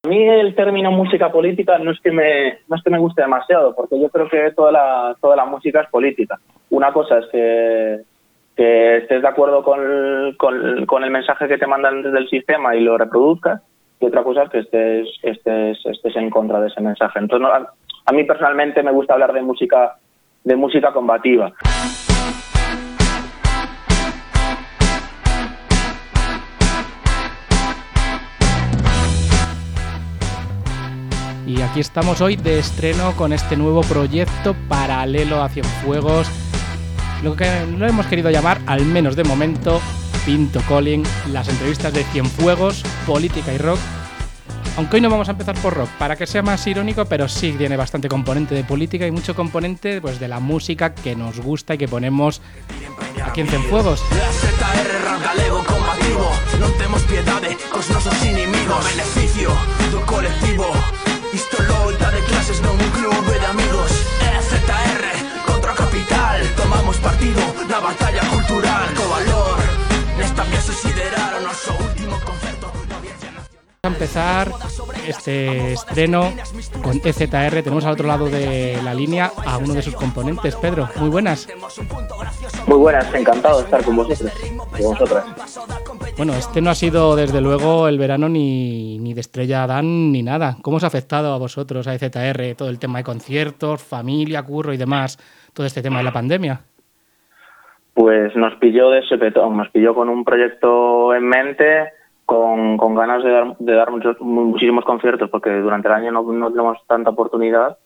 A mí el término música política no es que me guste demasiado, porque yo creo que toda la música es política. Una cosa es que estés de acuerdo con el mensaje que te mandan desde el sistema y lo reproduzcas, y otra cosa es que estés en contra de ese mensaje. Entonces, a mí personalmente me gusta hablar de música combativa. Y aquí estamos hoy de estreno con este nuevo proyecto paralelo a Cienfuegos, lo que lo hemos querido llamar, al menos de momento, Pinto Calling, las entrevistas de Cienfuegos, política y rock. Aunque hoy no vamos a empezar por rock, para que sea más irónico, pero sí tiene bastante componente de política y mucho componente pues, de la música que nos gusta y que ponemos aquí en Cienfuegos. La ZR rap galego combativo, non temos piedade cos nosos inimigos. Beneficio do colectivo, isto loita de clases non un clube de amigos. ZR contra a capital, tomamos partido na batalla cultural. Co valor, nesta pieza siderar o noso último concerto na Audiencia Nacional. Vamos a empezar este estreno con EZR. Tenemos al otro lado de la línea a uno de sus componentes. Pedro, muy buenas. Muy buenas, encantado de estar con vosotros y vosotras. Bueno, este no ha sido desde luego el verano ni de Estrella Dan ni nada. ¿Cómo os ha afectado a vosotros, a EZR, todo el tema de conciertos, familia, curro y demás, todo este tema de la pandemia? Pues nos pilló de sopetón, nos pilló con un proyecto en mente, con ganas de dar muchísimos conciertos, porque durante el año no tenemos tanta oportunidad,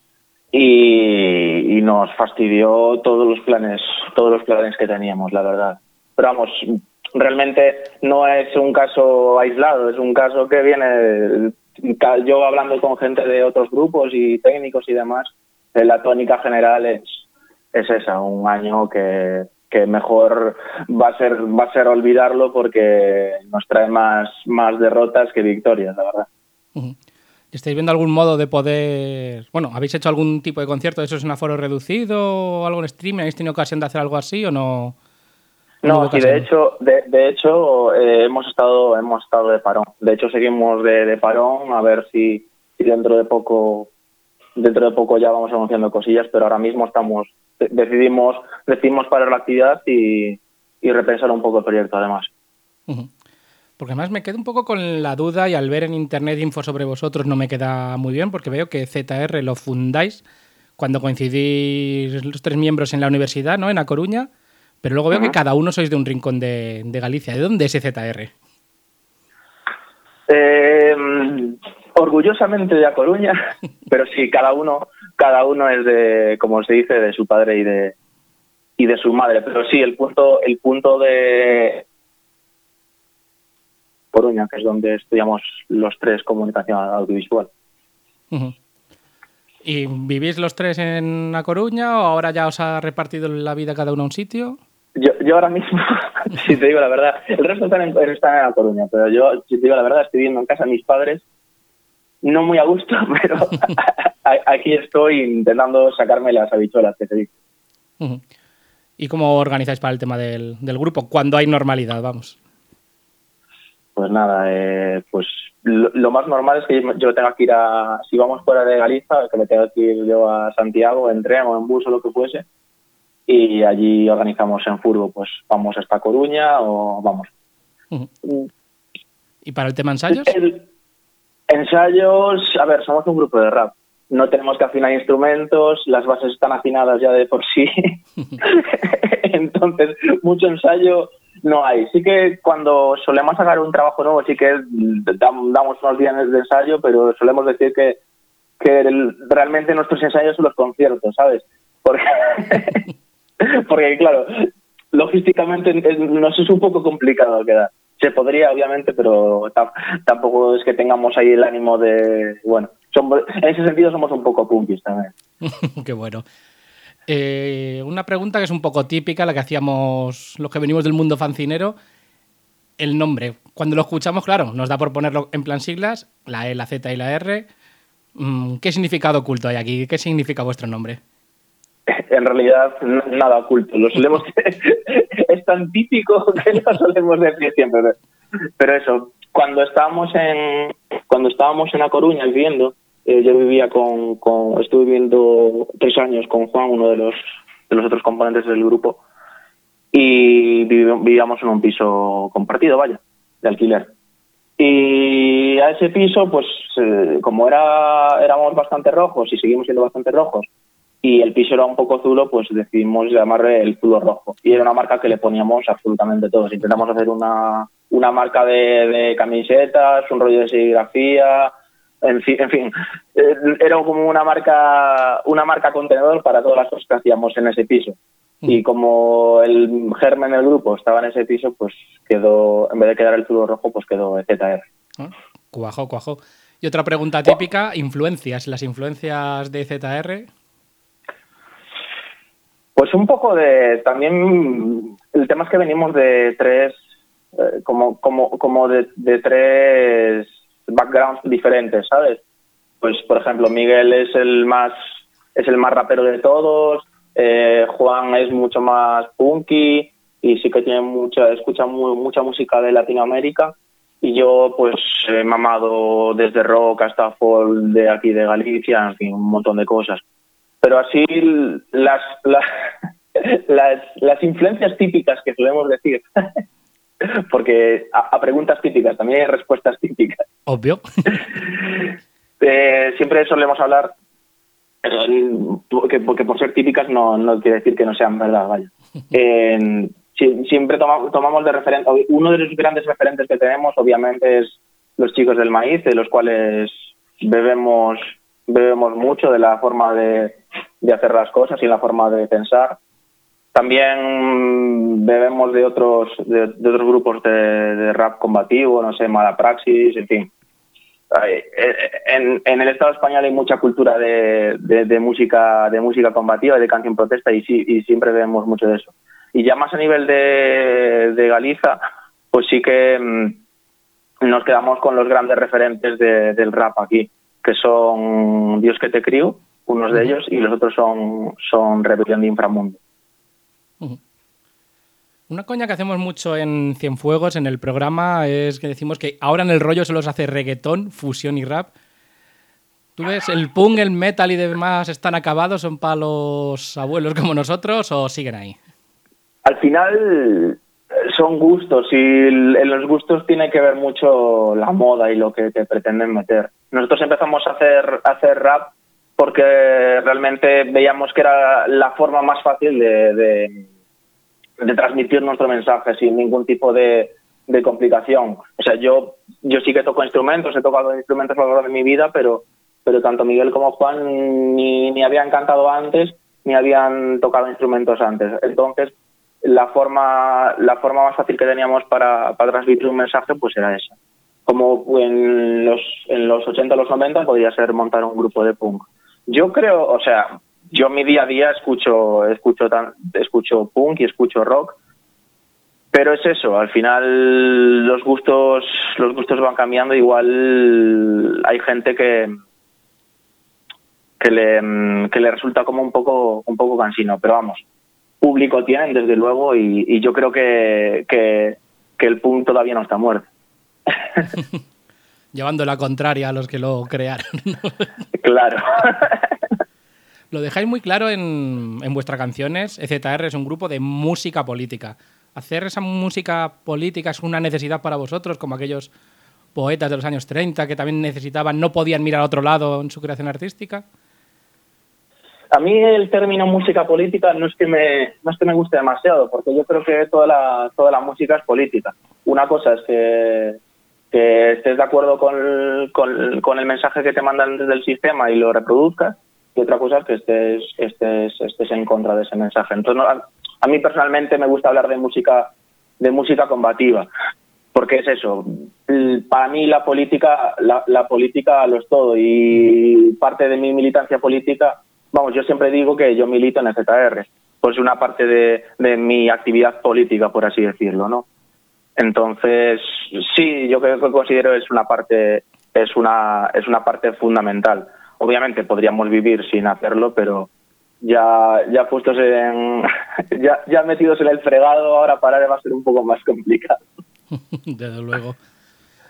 y nos fastidió todos los planes que teníamos, la verdad. Pero vamos, realmente no es un caso aislado, es un caso que viene, yo hablando con gente de otros grupos y técnicos y demás, la tónica general es esa, un año que mejor va a ser olvidarlo, porque nos trae más derrotas que victorias, la verdad. Uh-huh. ¿Estáis viendo algún modo de poder... Bueno, ¿habéis hecho algún tipo de concierto? ¿Eso es un aforo reducido o algo en streaming? ¿Habéis tenido ocasión de hacer algo así o no? No, sí, de hecho hemos estado de parón. De hecho, seguimos de parón, a ver si dentro de poco ya vamos anunciando cosillas, pero ahora mismo decidimos parar la actividad y repensar un poco el proyecto, además. Uh-huh. Porque además me quedo un poco con la duda, y al ver en internet info sobre vosotros no me queda muy bien, porque veo que ZR lo fundáis cuando coincidís los tres miembros en la universidad, ¿no? En A Coruña, pero luego veo que cada uno sois de un rincón de Galicia. ¿De dónde es ZR? Orgullosamente de A Coruña, pero sí, cada uno es de, como se dice, de su padre y de su madre. Pero sí, el punto de Coruña, que es donde estudiamos los tres comunicación audiovisual. Uh-huh. ¿Y vivís los tres en A Coruña o ahora ya os ha repartido la vida cada uno a un sitio? Yo ahora mismo, si te digo la verdad, el resto están en A Coruña, pero yo, si te digo la verdad, estoy viviendo en casa de mis padres, no muy a gusto, pero aquí estoy intentando sacarme las habichuelas, que se dice. Uh-huh. ¿Y cómo organizáis para el tema del grupo? Cuando hay normalidad, vamos. Pues nada, pues lo más normal es que yo tenga que ir si vamos fuera de Galicia, que me tenga que ir yo a Santiago en tren o en bus o lo que fuese, y allí organizamos en furgo, pues vamos hasta Coruña o vamos. Uh-huh. ¿Y para el tema ensayos? Ensayos, a ver, somos un grupo de rap. No tenemos que afinar instrumentos, las bases están afinadas ya de por sí. Entonces, mucho ensayo no hay. Sí que cuando solemos sacar un trabajo nuevo, sí que damos unos días de ensayo, pero solemos decir que realmente nuestros ensayos son los conciertos, ¿sabes? Porque claro, logísticamente nos es un poco complicado quedar. Se podría, obviamente, pero tampoco es que tengamos ahí el ánimo de... Bueno, en ese sentido somos un poco punkis también. Qué bueno. Una pregunta que es un poco típica, la que hacíamos los que venimos del mundo fancinero. El nombre. Cuando lo escuchamos, claro, nos da por ponerlo en plan siglas, la E, la Z y la R. ¿Qué significado oculto hay aquí? ¿Qué significa vuestro nombre? En realidad, nada oculto. Lo solemos... es tan típico que lo solemos decir siempre. Pero eso, cuando estábamos en A Coruña viviendo, yo vivía estuve viviendo 3 años con Juan, uno de los otros componentes del grupo, y vivíamos en un piso compartido, vaya, de alquiler. Y a ese piso, pues como éramos bastante rojos y seguimos siendo bastante rojos, y el piso era un poco zulo, pues decidimos llamarle el Zulo Rojo. Y era una marca que le poníamos absolutamente todos. Intentamos hacer una marca de camisetas, un rollo de serigrafía, en fin, era como una marca contenedor para todas las cosas que hacíamos en ese piso. Y como el germen del grupo estaba en ese piso, pues quedó, en vez de quedar el Zulo Rojo, pues quedó ZR. Cuajo. Y otra pregunta típica, influencias. ¿Las influencias de ZR? Pues un poco también, el tema es que venimos de tres, de tres backgrounds diferentes, ¿sabes? Pues, por ejemplo, Miguel es el más rapero de todos, Juan es mucho más punky y sí que escucha mucha música de Latinoamérica, y yo pues he mamado desde rock hasta folk de aquí de Galicia, en fin, un montón de cosas. Pero así las influencias típicas que solemos decir, porque a preguntas típicas también hay respuestas típicas. Obvio. Siempre solemos hablar, porque por ser típicas no quiere decir que no sean verdad, vaya. Siempre tomamos de referente, uno de los grandes referentes que tenemos obviamente es los Chicos del Maíz, de los cuales bebemos mucho de la forma de hacer las cosas y la forma de pensar. También bebemos de otros grupos de rap combativo, no sé, Mala Praxis, en fin. En el Estado español hay mucha cultura de música combativa, de canción protesta, y siempre vemos mucho de eso. Y ya más a nivel de Galiza, pues sí que nos quedamos con los grandes referentes del rap aquí, que son Dios que te crío, unos de ellos, y los otros son Rebelión de Inframundo. Una coña que hacemos mucho en Cienfuegos, en el programa, es que decimos que ahora en el rollo solo se hace reggaetón, fusión y rap. ¿Tú ves el punk, el metal y demás están acabados, son para los abuelos como nosotros, o siguen ahí? Al final son gustos, y en los gustos tiene que ver mucho la moda y lo que te pretenden meter. Nosotros empezamos a hacer rap porque realmente veíamos que era la forma más fácil de transmitir nuestro mensaje sin ningún tipo de complicación. O sea, yo sí que toco instrumentos, he tocado instrumentos a lo largo de mi vida, pero tanto Miguel como Juan ni habían cantado antes, ni habían tocado instrumentos antes. Entonces, la forma más fácil que teníamos para transmitir un mensaje pues era esa. Como en los 80 o los 90 podría ser montar un grupo de punk. Yo creo, o sea, yo en mi día a día escucho punk y escucho rock, pero es eso, al final los gustos van cambiando. Igual hay gente que le resulta como un poco cansino, pero vamos, público tienen desde luego, y yo creo que el punk todavía no está muerto. Llevando la contraria a los que lo crearon, ¿no? Claro. Lo dejáis muy claro en vuestras canciones. ZR es un grupo de música política. ¿Hacer esa música política es una necesidad para vosotros, como aquellos poetas de los años 30 que también no podían mirar a otro lado en su creación artística? A mí el término música política no es que me guste demasiado, porque yo creo que toda la música es política. Una cosa es que estés de acuerdo con el mensaje que te mandan desde el sistema y lo reproduzcas, y otra cosa es que estés en contra de ese mensaje. Entonces, a mí personalmente me gusta hablar de música combativa, porque es eso. Para mí la política lo es todo, y parte de mi militancia política, vamos, yo siempre digo que yo milito en el ZR, pues una parte de mi actividad política, por así decirlo, ¿no? Entonces, sí, yo creo que considero es una parte fundamental. Obviamente podríamos vivir sin hacerlo, pero ya puestos ya metidos en el fregado, ahora parar va a ser un poco más complicado. Desde luego.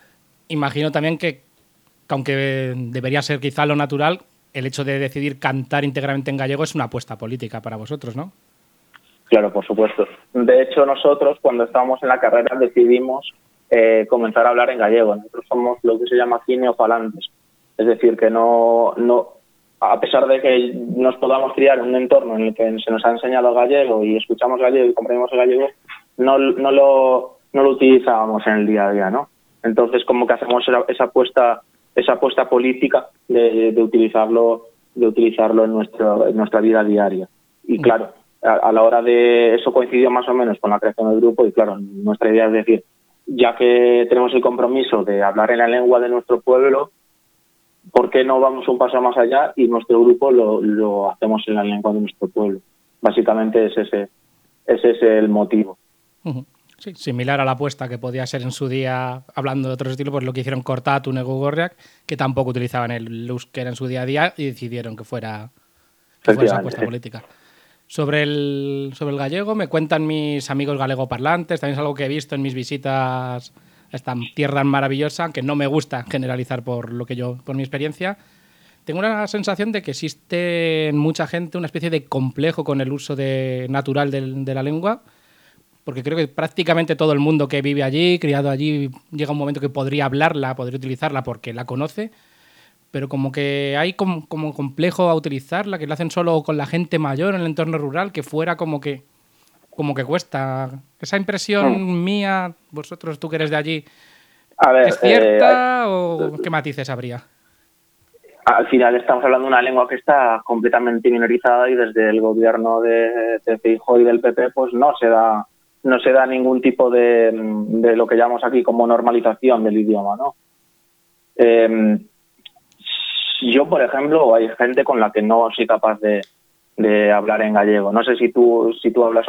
imagino también que aunque debería ser quizá lo natural, el hecho de decidir cantar íntegramente en gallego es una apuesta política para vosotros, ¿no? Claro, por supuesto. De hecho, nosotros cuando estábamos en la carrera decidimos comenzar a hablar en gallego. Nosotros somos lo que se llama aquí neofalantes. Es decir, que no, a pesar de que nos podamos criar en un entorno en el que se nos ha enseñado gallego y escuchamos gallego y comprendemos el gallego, no lo utilizábamos en el día a día, ¿no? Entonces, como que hacemos esa apuesta política de utilizarlo en nuestra vida diaria. Y claro, a la hora de eso coincidió más o menos con la creación del grupo y claro, nuestra idea es decir, ya que tenemos el compromiso de hablar en la lengua de nuestro pueblo, ¿por qué no vamos un paso más allá y nuestro grupo lo hacemos en la lengua de nuestro pueblo? Básicamente ese es el motivo. Uh-huh. Sí, similar a la apuesta que podía ser en su día, hablando de otros estilos, pues lo que hicieron Cortatu, Nego Gorriak, que tampoco utilizaban el euskera en su día a día y decidieron que fuera esa apuesta política. Sobre el gallego, me cuentan mis amigos galegoparlantes, también es algo que he visto en mis visitas a esta tierra maravillosa, aunque no me gusta generalizar por mi experiencia. Tengo una sensación de que existe en mucha gente una especie de complejo con el uso natural de la lengua, porque creo que prácticamente todo el mundo que vive allí, criado allí, llega un momento que podría hablarla, podría utilizarla porque la conoce, pero como que hay como complejo a utilizarla, que lo hacen solo con la gente mayor en el entorno rural, que fuera como que cuesta. Esa impresión mía, vosotros, tú que eres de allí, a ver, ¿es cierta o qué matices habría? Al final estamos hablando de una lengua que está completamente minorizada y desde el gobierno de Feijóo y del PP pues no se da ningún tipo de lo que llamamos aquí como normalización del idioma, ¿no? Yo, por ejemplo, hay gente con la que no soy capaz de hablar en gallego. No sé si tú hablas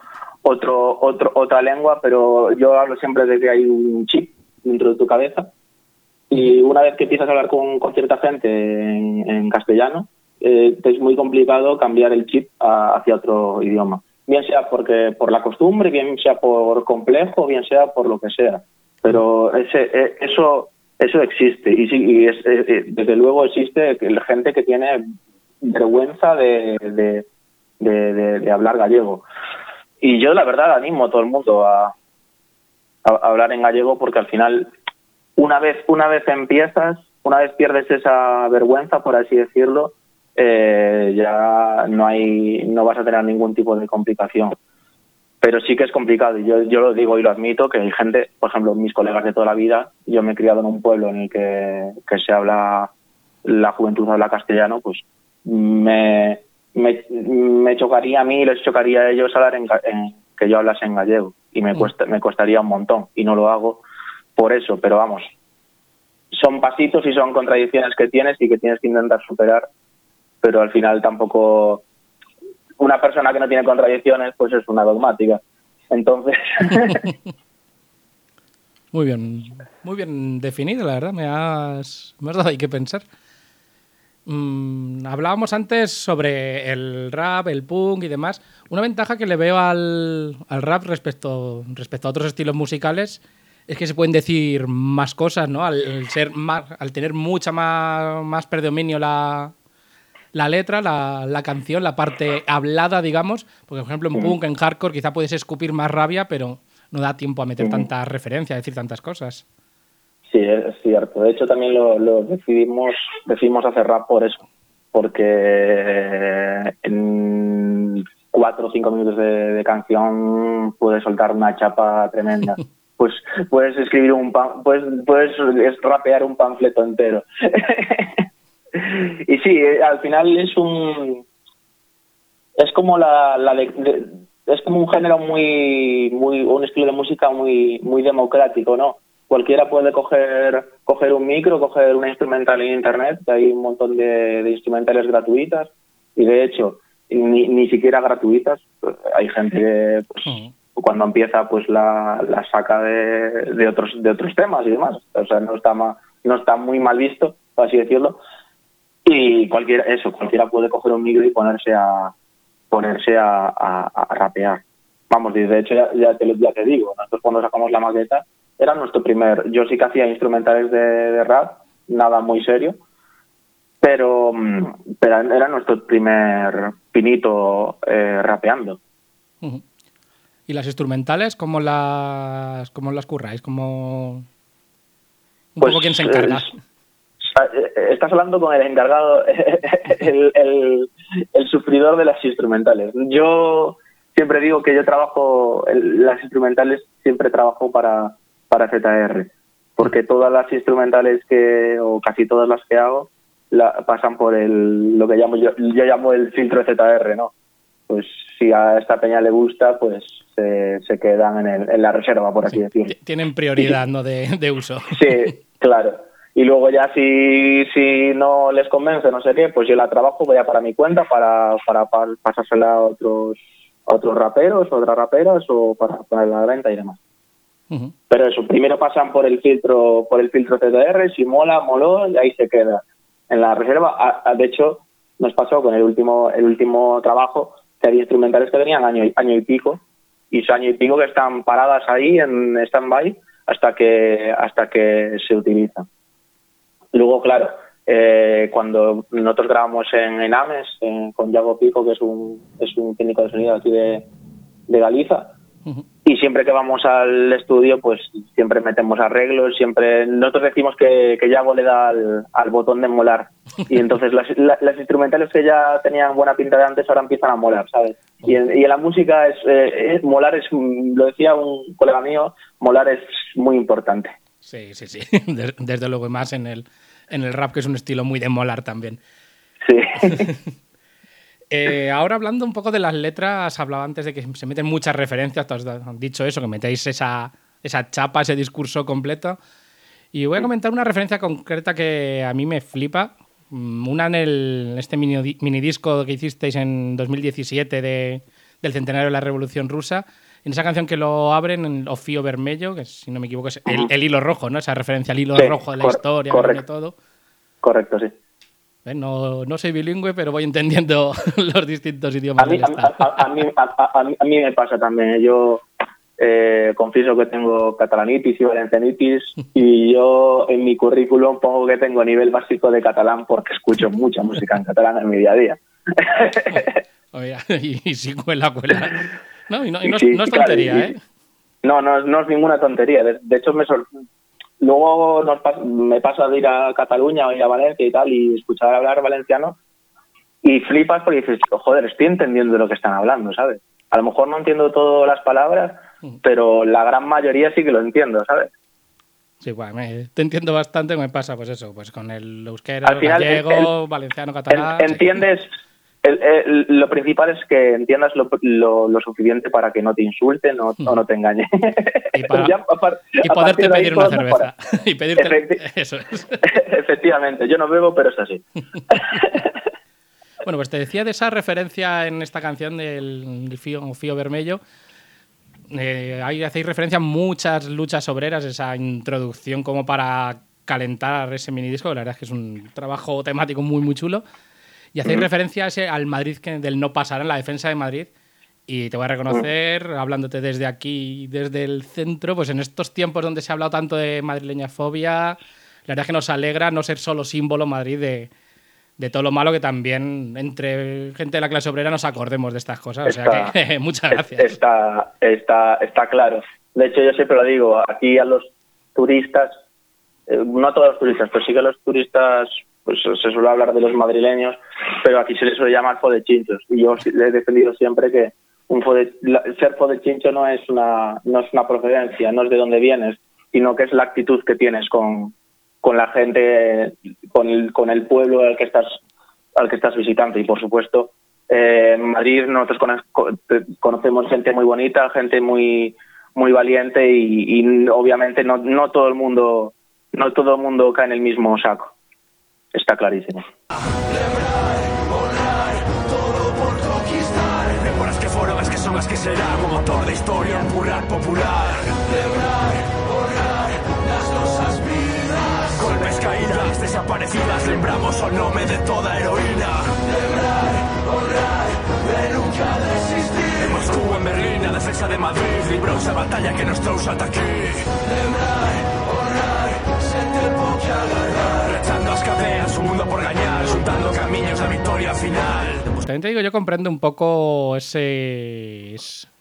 otra lengua, pero yo hablo siempre de que hay un chip dentro de tu cabeza y una vez que empiezas a hablar con cierta gente en castellano, es muy complicado cambiar el chip hacia otro idioma. Bien sea por la costumbre, bien sea por complejo, bien sea por lo que sea. Pero eso existe y desde luego existe gente que tiene vergüenza de hablar gallego. Y yo la verdad animo a todo el mundo a hablar en gallego porque al final una vez empiezas, una vez pierdes esa vergüenza, por así decirlo, ya no vas a tener ningún tipo de complicación. Pero sí que es complicado y yo lo digo y lo admito que hay gente, por ejemplo, mis colegas de toda la vida, yo me he criado en un pueblo en el que se habla, la juventud habla castellano, pues me chocaría a mí y les chocaría a ellos hablar que yo hablase en gallego y me costaría un montón y no lo hago por eso, pero vamos, son pasitos y son contradicciones que tienes y que tienes que intentar superar, pero al final tampoco... Una persona que no tiene contradicciones, pues es una dogmática. Entonces... Muy bien definido, la verdad. Me has dado ahí que pensar. Hablábamos antes sobre el rap, el punk y demás. Una ventaja que le veo al rap respecto a otros estilos musicales es que se pueden decir más cosas, ¿no? Al tener mucha más predominio la letra, la canción, la parte hablada, digamos, porque por ejemplo en punk, en hardcore, quizá puedes escupir más rabia, pero no da tiempo a meter tantas referencias, a decir tantas cosas. Sí, es cierto. De hecho, también lo decidimos hacer rap por eso, porque en 4 o 5 minutos de canción puedes soltar una chapa tremenda. Pues puedes escribir puedes rapear un panfleto entero. Y sí, al final es como es como un género un estilo de música muy democrático, ¿no? Cualquiera puede coger un micro, coger una instrumental en internet, hay un montón de instrumentales gratuitas y de hecho ni siquiera gratuitas, hay gente que pues, cuando empieza pues la saca de otros temas y demás, o sea, no está muy mal visto, por así decirlo. Y cualquiera puede coger un micro y ponerse a rapear. Vamos, de hecho ya te digo, nosotros cuando sacamos la maqueta, era nuestro primer... Yo sí que hacía instrumentales de rap, nada muy serio, pero era nuestro primer pinito rapeando. Uh-huh. ¿Y las instrumentales cómo las curráis? ¿Un poco quién se encarga? Estás hablando con el encargado, el sufridor de las instrumentales. Yo siempre digo que yo trabajo, las instrumentales siempre trabajo para ZR, porque todas las instrumentales o casi todas las que hago pasan por lo que yo llamo el filtro ZR, ¿no? Pues si a esta peña le gusta, pues se quedan en la reserva, por así decirlo. Tienen prioridad, ¿no? de uso. Sí, claro. Y luego ya si no les convence, no sé qué, pues yo la trabajo, voy a para mi cuenta para pasársela a otros raperos, otras raperas, o para ponerla a la venta y demás. Uh-huh. Pero eso, primero pasan por el filtro CDR, si moló, y ahí se queda en la reserva. De hecho, nos pasó con el último trabajo, que había instrumentales que tenían año y pico, y ese año y pico que están paradas ahí en stand-by hasta que se utilizan. Luego, claro, cuando nosotros grabamos en Ames, con Yago Pico, que es un técnico de sonido aquí de Galiza, uh-huh. Y siempre que vamos al estudio, pues siempre metemos arreglos, nosotros decimos que Yago le da al botón de molar, y entonces las instrumentales que ya tenían buena pinta de antes ahora empiezan a molar, ¿sabes? Y en la música molar lo decía un colega mío, molar es muy importante. Sí. Desde luego, y más en el rap, que es un estilo muy de molar también. Sí. Ahora, hablando un poco de las letras, hablaba antes de que se meten muchas referencias, tú has dicho eso, que metéis esa chapa, ese discurso completo. Y voy a comentar una referencia concreta que a mí me flipa. Una en este mini disco que hicisteis en 2017 del centenario de la Revolución Rusa. En esa canción que lo abren, en O Fío Vermello, que si no me equivoco es el hilo rojo, ¿no? Esa referencia al hilo rojo de la historia, de todo. Correcto, sí. No soy bilingüe, pero voy entendiendo los distintos idiomas. A mí me pasa también. Yo confieso que tengo catalanitis y valencianitis, y yo en mi currículum pongo que tengo nivel básico de catalán porque escucho mucha música en catalán en mi día a día. Oye, y si cuela. No es tontería, claro, No es ninguna tontería. De hecho, luego me pasa de ir a Cataluña o ir a Valencia y tal, y escuchar hablar valenciano, y flipas porque dices, joder, estoy entendiendo de lo que están hablando, ¿sabes? A lo mejor no entiendo todas las palabras, pero la gran mayoría sí que lo entiendo, ¿sabes? Sí, bueno, te entiendo bastante. Me pasa pues eso, pues con el euskera, el gallego, valenciano, catalán... Entiendes... lo principal es que entiendas lo suficiente para que no te insulten o no te engañen. Y poderte pedir una cerveza. Y pedirte... Eso es. Efectivamente, yo no bebo, pero es así. Bueno, pues te decía de esa referencia en esta canción del Fío Vermello. Ahí hacéis referencia a muchas luchas obreras, esa introducción como para calentar ese minidisco. La verdad es que es un trabajo temático muy, muy chulo. Y hacéis referencia al Madrid, del no pasar en la defensa de Madrid. Y te voy a reconocer, hablándote desde aquí, desde el centro, pues en estos tiempos donde se ha hablado tanto de madrileñafobia, la verdad es que nos alegra no ser solo símbolo Madrid de todo lo malo, que también entre gente de la clase obrera nos acordemos de estas cosas. O sea que muchas gracias. Está claro. De hecho, yo siempre lo digo, aquí a los turistas, no a todos los turistas, pero sí que a los turistas... pues se suele hablar de los madrileños, pero aquí se les suele llamar fodechinchos, y yo he defendido siempre que ser fodechincho no es una procedencia, no es de dónde vienes, sino que es la actitud que tienes con la gente, con el pueblo al que estás visitando. Y por supuesto, en Madrid nosotros conocemos gente muy bonita, gente muy muy valiente, y obviamente no todo el mundo cae en el mismo saco. Está clarísimo. Todo por conquistar. Memorias que fueron, es que son, es que serán. Un motor de historia, un mural popular. Borrar las cosas vidas. Golpes, caídas, desaparecidas. Lembramos o nombre de toda heroína. Borrar de nunca desistir. En Moscú, en Berlín, la defensa de Madrid libró esa batalla que nos trouxa ata aquí. Lembrar, honrar, sen tempo que agarrar. Rechando as cadeas, un mundo por gañar, xuntando camiños da victoria final. Pues también te digo, yo comprendo un poco ese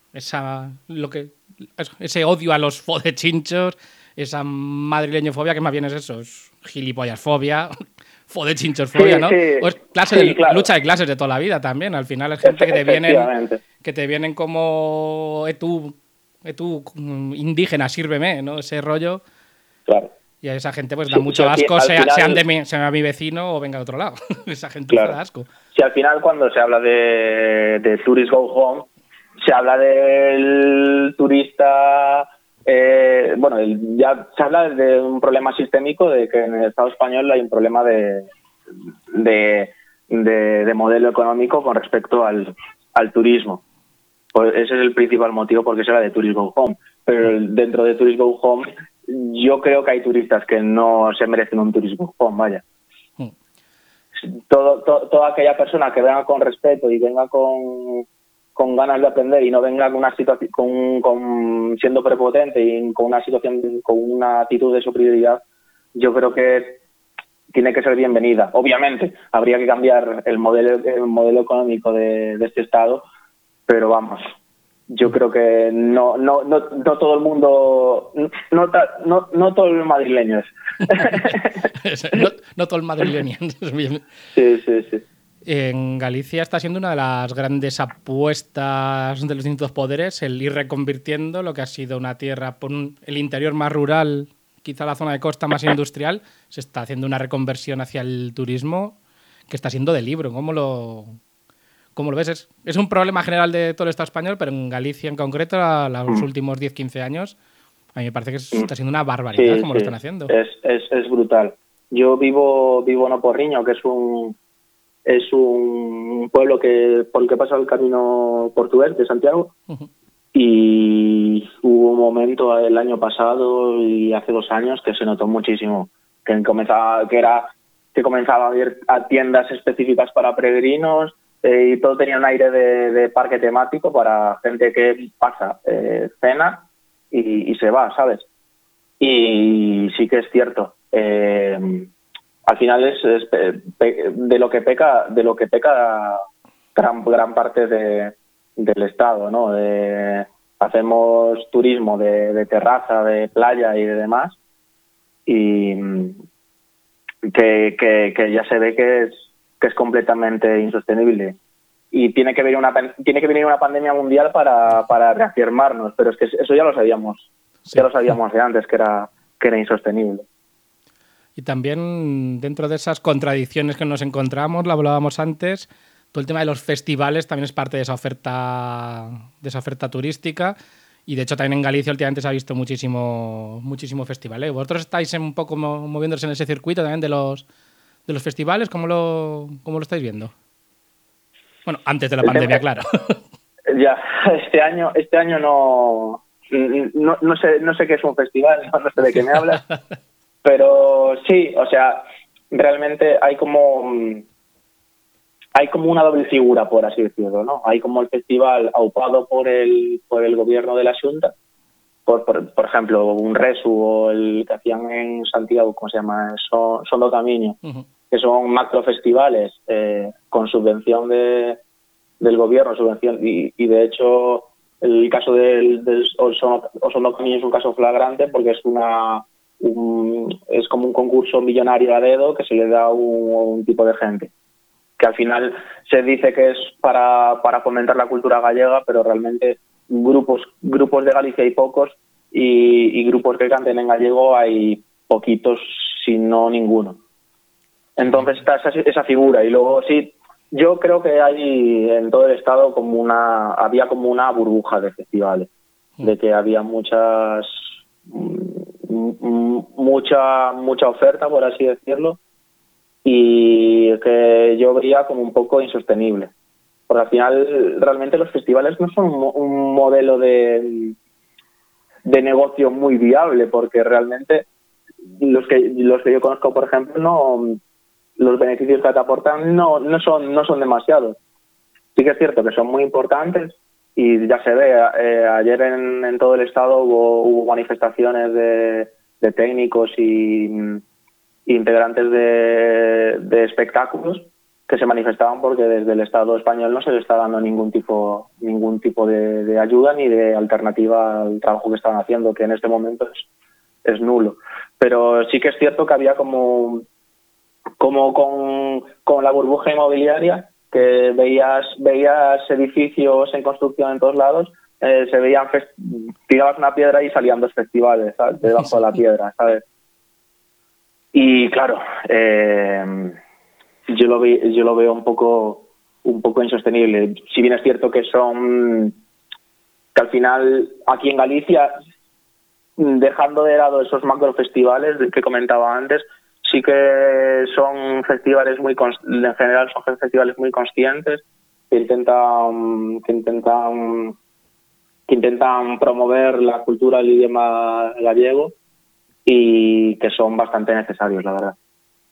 odio a los fodechinchos, esa madrileñofobia, que más bien es eso, es gilipollasfobia, fodechinchosfobia, Sí, ¿no? sí. O es Claro. lucha de clases de toda la vida también. Al final es gente que te vienen como tú indígena, sírveme, ¿no? Ese rollo. Claro. Y a esa gente pues da Sí, mucho sí, asco, al final- sea mi vecino o venga de otro lado. Esa gente Claro. da asco. Si al final cuando se habla de Tourist Go Home, se habla del turista, ya se habla de un problema sistémico, de que en el Estado español hay un problema de modelo económico con respecto al turismo. Pues ese es el principal motivo por qué se habla de Tourist Go Home. Pero dentro de Tourist Go Home, yo creo que hay turistas que no se merecen un Tourist Go Home, vaya. Toda aquella persona que venga con respeto y venga con ganas de aprender y no venga con una situación con siendo prepotente y con una situación, con una actitud de superioridad, yo creo que tiene que ser bienvenida. Obviamente habría que cambiar el modelo económico de este estado, pero vamos, yo creo que no todo el mundo, no todo el madrileño es. No todo el madrileño. Sí. En Galicia está siendo una de las grandes apuestas de los distintos poderes el ir reconvirtiendo lo que ha sido una tierra por el interior más rural, quizá la zona de costa más industrial. Se está haciendo una reconversión hacia el turismo que está siendo de libro. ¿Cómo lo ves? Es un problema general de todo el Estado español, pero en Galicia en concreto, los últimos 10-15 años, a mí me parece que está siendo una barbaridad como lo están haciendo. Es brutal. Yo vivo en Oporriño, que es un pueblo por el que pasa el camino portugués de Santiago. Uh-huh. Y hubo un momento el año pasado y hace 2 años que se notó muchísimo que comenzaba a haber tiendas específicas para peregrinos, y todo tenía un aire de parque temático para gente que pasa, cena y se va, ¿sabes? Y sí que es cierto. Al final es de lo que peca gran parte del Estado, ¿no? Hacemos turismo de terraza, de playa y de demás, y que ya se ve que es completamente insostenible. Y tiene que venir una pandemia mundial para reafirmarnos, pero es que eso ya lo sabíamos. Sí. Ya lo sabíamos de antes, que era insostenible. Y también dentro de esas contradicciones que nos encontramos, lo hablábamos antes, todo el tema de los festivales también es parte de esa oferta turística, y de hecho también en Galicia últimamente se ha visto muchísimo festival, ¿eh? Vosotros estáis un poco moviéndose en ese circuito también de los festivales. ¿Cómo lo estáis viendo? Bueno, antes de la pandemia, claro. Ya, este año no sé qué es un festival, no sé de qué me hablas. Pero sí, o sea, realmente hay como una doble figura, por así decirlo, ¿no? Hay como el festival aupado por el gobierno de la Xunta, por ejemplo, un Resu o el que hacían en Santiago, ¿cómo se llama? Son do Camiño, uh-huh. Que son macrofestivales con subvención del gobierno, y de hecho el caso del Son do Camiño es un caso flagrante porque es como un concurso millonario a dedo que se le da a un tipo de gente, que al final se dice que es para fomentar la cultura gallega, pero realmente grupos de Galicia hay pocos, y grupos que canten en gallego hay poquitos, si no ninguno. Entonces está esa figura, y luego sí, yo creo que hay en todo el estado había como una burbuja de festivales, de que había mucha oferta, por así decirlo, y que yo veía como un poco insostenible, porque al final realmente los festivales no son un modelo de negocio muy viable, porque realmente los que yo conozco, por ejemplo, no, los beneficios que te aportan no son demasiados. Sí que es cierto que son muy importantes y ya se ve, ayer en todo el estado hubo manifestaciones de técnicos y integrantes de espectáculos que se manifestaban porque desde el Estado español no se le está dando ningún tipo de ayuda ni de alternativa al trabajo que estaban haciendo, que en este momento es nulo. Pero sí que es cierto que había como con la burbuja inmobiliaria, que veías edificios en construcción en todos lados, se veían, tirabas una piedra y salían 2 festivales, ¿sabes?, debajo de la piedra, ¿sabes? Y claro, yo lo veo un poco insostenible. Si bien es cierto que al final aquí en Galicia, dejando de lado esos macrofestivales que comentaba antes, sí que son festivales en general son festivales muy conscientes que intentan promover la cultura, el idioma gallego, y que son bastante necesarios, la verdad.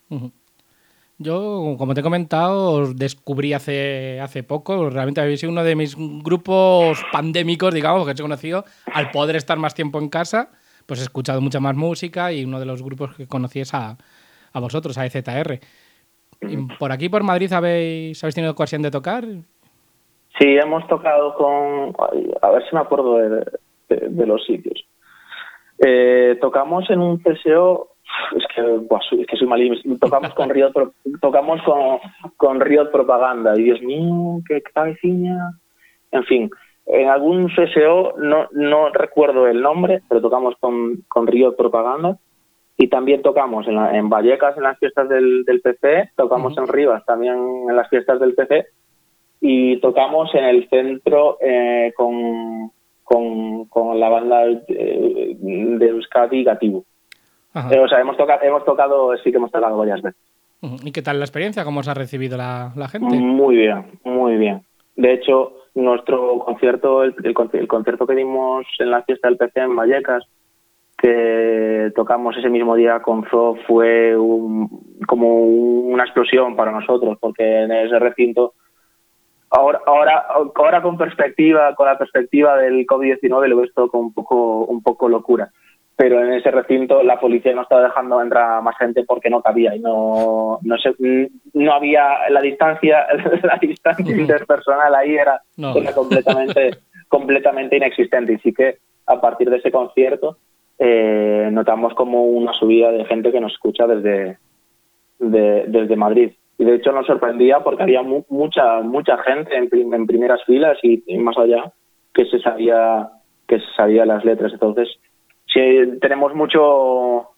Yo, como te he comentado, os descubrí hace poco. Realmente habéis sido uno de mis grupos pandémicos, digamos, que he conocido. Al poder estar más tiempo en casa, pues he escuchado mucha más música, y uno de los grupos que conocí es a vosotros, a EZR. ¿Y por aquí, por Madrid, habéis tenido ocasión de tocar? Sí, hemos tocado a ver si me acuerdo de los sitios. Tocamos en un CSO, es que soy malísimo. Tocamos con Riot Propaganda, y Dios mío, qué cabecilla. En fin, en algún CSO, no recuerdo el nombre, pero tocamos con Riot Propaganda. Y también tocamos en Vallecas en las fiestas del PC, tocamos en Rivas también en las fiestas del PC, y tocamos en el centro con la banda de Euskadi Gatibu. O sea, hemos tocado, sí que hemos tocado varias veces. ¿Y qué tal la experiencia? ¿Cómo os ha recibido la gente? Muy bien, muy bien. De hecho, nuestro concierto, el concierto que dimos en la fiesta del PC en Vallecas, que tocamos ese mismo día con Zo, fue como una explosión para nosotros, porque en ese recinto, ahora con la perspectiva del COVID-19, lo he visto con un poco locura, pero en ese recinto la policía no estaba dejando entrar a más gente porque no cabía, y no había la distancia interpersonal ahí era completamente inexistente. Y sí que a partir de ese concierto notamos como una subida de gente que nos escucha desde Madrid, y de hecho nos sorprendía porque había mucha gente en primeras filas y más allá que se sabía las letras. Entonces sí, tenemos mucho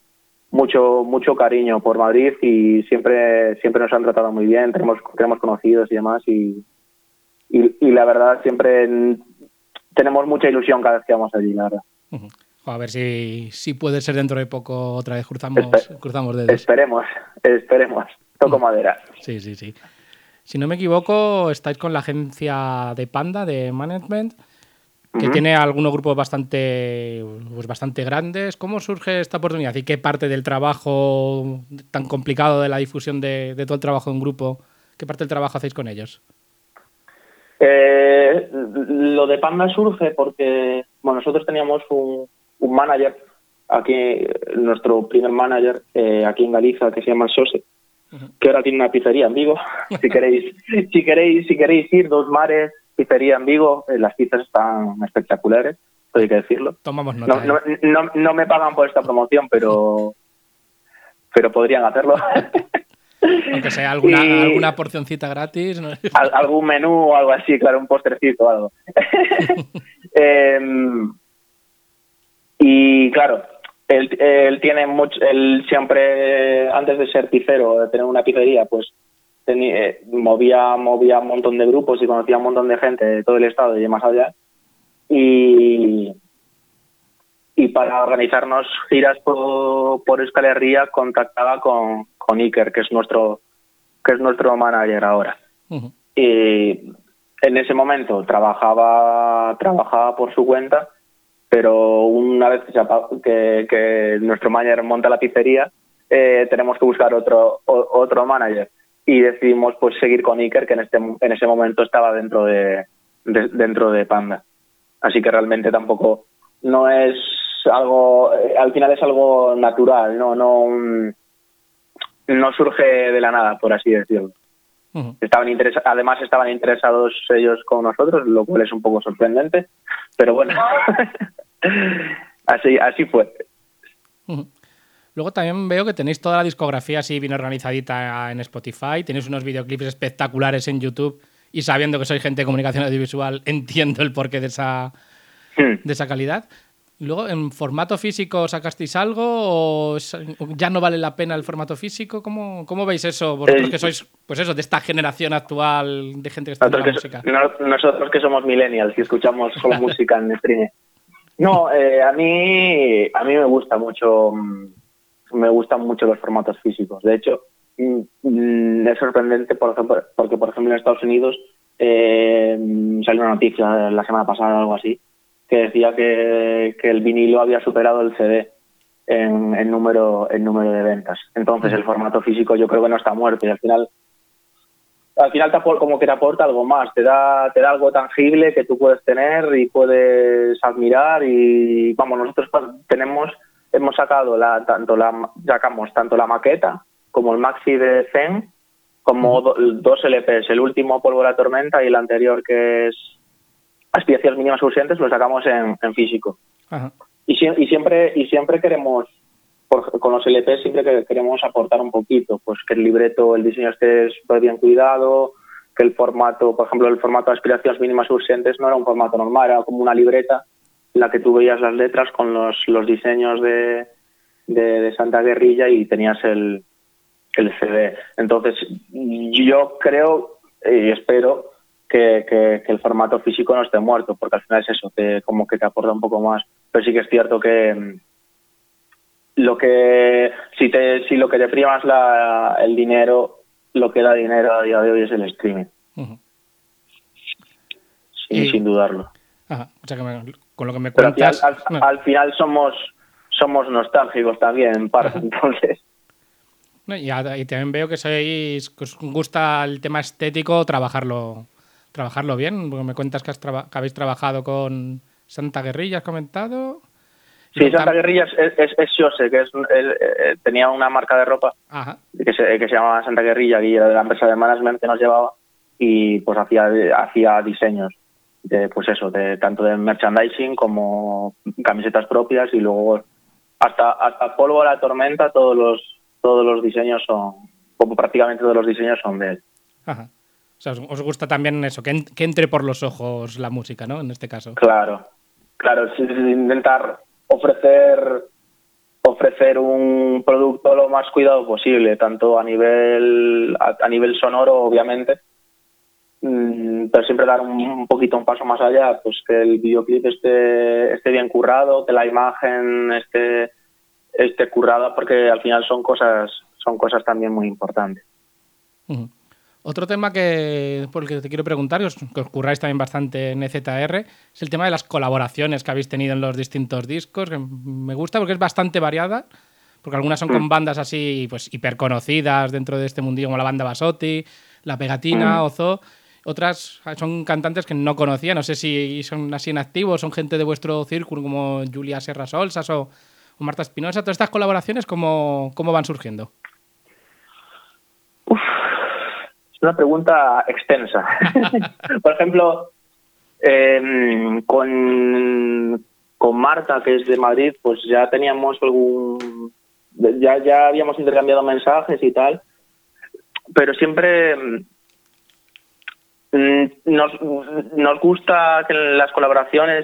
cariño por Madrid, y siempre nos han tratado muy bien. Tenemos conocidos y demás, y la verdad siempre tenemos mucha ilusión cada vez que vamos allí, la verdad. A ver si puede ser dentro de poco otra vez cruzamos dedos. Esperemos. Toco madera. Sí. Si no me equivoco, estáis con la agencia de Panda, de management, que tiene algunos grupos bastante grandes. ¿Cómo surge esta oportunidad? ¿Y qué parte del trabajo tan complicado de la difusión de todo el trabajo en grupo, qué parte del trabajo hacéis con ellos? Lo de Panda surge porque nosotros teníamos un manager aquí, nuestro primer manager aquí en Galicia, que se llama Sose, que ahora tiene una pizzería en Vigo. Si queréis ir, Dos Mares, pizzería en Vigo, las pizzas están espectaculares, hay que decirlo. Tomamos nota. No me pagan por esta promoción, pero podrían hacerlo. Aunque sea alguna porcioncita gratis, ¿no? Algún menú o algo así, claro, un postrecito o algo. Y claro, él siempre, antes de ser pizzero, de tener una pizzería, pues movía un montón de grupos y conocía a un montón de gente de todo el estado y de más allá. Y para organizarnos giras por Euskal Herria contactaba con Iker, que es nuestro manager ahora. Y en ese momento trabajaba por su cuenta, pero una vez que nuestro manager monta la pizzería, tenemos que buscar otro manager. y decidimos pues seguir con Iker, que en ese momento estaba dentro de Panda. Así que realmente tampoco no es algo, al final es algo natural, no surge de la nada, por así decirlo. Uh-huh. Además estaban interesados ellos con nosotros, lo cual es un poco sorprendente, pero bueno, así fue. Uh-huh. Luego también veo que tenéis toda la discografía así bien organizadita en Spotify, tenéis unos videoclips espectaculares en YouTube y sabiendo que soy gente de comunicación audiovisual entiendo el porqué de esa calidad. Luego, ¿en formato físico sacasteis algo o ya no vale la pena el formato físico? ¿Cómo veis eso? Vosotros que sois, pues eso, de esta generación actual de gente que está en la música. Nosotros que somos millennials y escuchamos solo música en streaming. No, a mí me gustan mucho los formatos físicos. De hecho, es sorprendente, por ejemplo, porque por ejemplo en Estados Unidos salió una noticia la semana pasada o algo así, que decía que el vinilo había superado el CD en número de ventas. Entonces el formato físico yo creo que no está muerto y al final como que te aporta algo más, te da algo tangible que tú puedes tener y puedes admirar. Y vamos, nosotros hemos sacado sacamos tanto la maqueta como el maxi de Zen, como dos LPs, el último Polvo de la Tormenta y el anterior que es Aspiraciones mínimas urgentes, lo sacamos en físico. Ajá. Y siempre queremos, con los LP siempre queremos aportar un poquito, pues que el libreto, el diseño esté súper bien cuidado, que el formato, por ejemplo, el formato de Aspiraciones mínimas urgentes no era un formato normal, era como una libreta en la que tú veías las letras con los diseños de Santa Guerrilla y tenías el CD. Entonces, yo creo y espero que el formato físico no esté muerto, porque al final es eso, como que te aporta un poco más. Pero sí que es cierto que si lo que te prima es el dinero, lo que da dinero a día de hoy es el streaming. Uh-huh. Sin dudarlo. Ajá. O sea que con lo que me cuentas... Al final somos nostálgicos también, en parte, entonces... Y también veo que os gusta el tema estético, trabajarlo bien, porque me cuentas que habéis trabajado con Santa Guerrilla, ¿has comentado? Sí, Santa Guerrilla es Xose, que tenía una marca de ropa que se llamaba Santa Guerrilla, y de la empresa de management que nos llevaba, y pues hacía diseños tanto de merchandising como camisetas propias, y luego hasta Polvo a la Tormenta todos los diseños prácticamente todos los diseños son de él. Ajá. O sea, os gusta también eso, que entre por los ojos la música, ¿no? En este caso. Claro, intentar ofrecer un producto lo más cuidado posible, tanto a nivel sonoro, obviamente, pero siempre dar un paso más allá, pues que el videoclip esté bien currado, que la imagen esté currada, porque al final son cosas también muy importantes. Uh-huh. Otro tema por el que te quiero preguntar, que os curráis también bastante en EZR, es el tema de las colaboraciones que habéis tenido en los distintos discos, que me gusta porque es bastante variada, porque algunas son con bandas así pues hiperconocidas dentro de este mundillo, como la banda Basotti, La Pegatina, Ozo. Otras son cantantes que no conocía, no sé si son así en activo, son gente de vuestro círculo como Julia Serra Solsas o Marta Espinosa. Todas estas colaboraciones, ¿cómo van surgiendo? Es una pregunta extensa. Por ejemplo, con Marta, que es de Madrid, pues ya teníamos ya habíamos intercambiado mensajes y tal, pero siempre nos gusta que las colaboraciones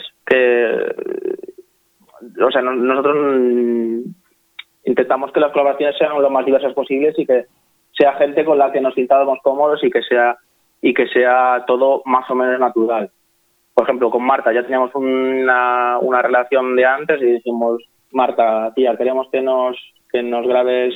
nosotros intentamos que las colaboraciones sean lo más diversas posibles y que sea gente con la que nos sintamos cómodos y que sea todo más o menos natural. Por ejemplo, con Marta ya teníamos una relación de antes y dijimos, Marta, tía, queremos que nos grabes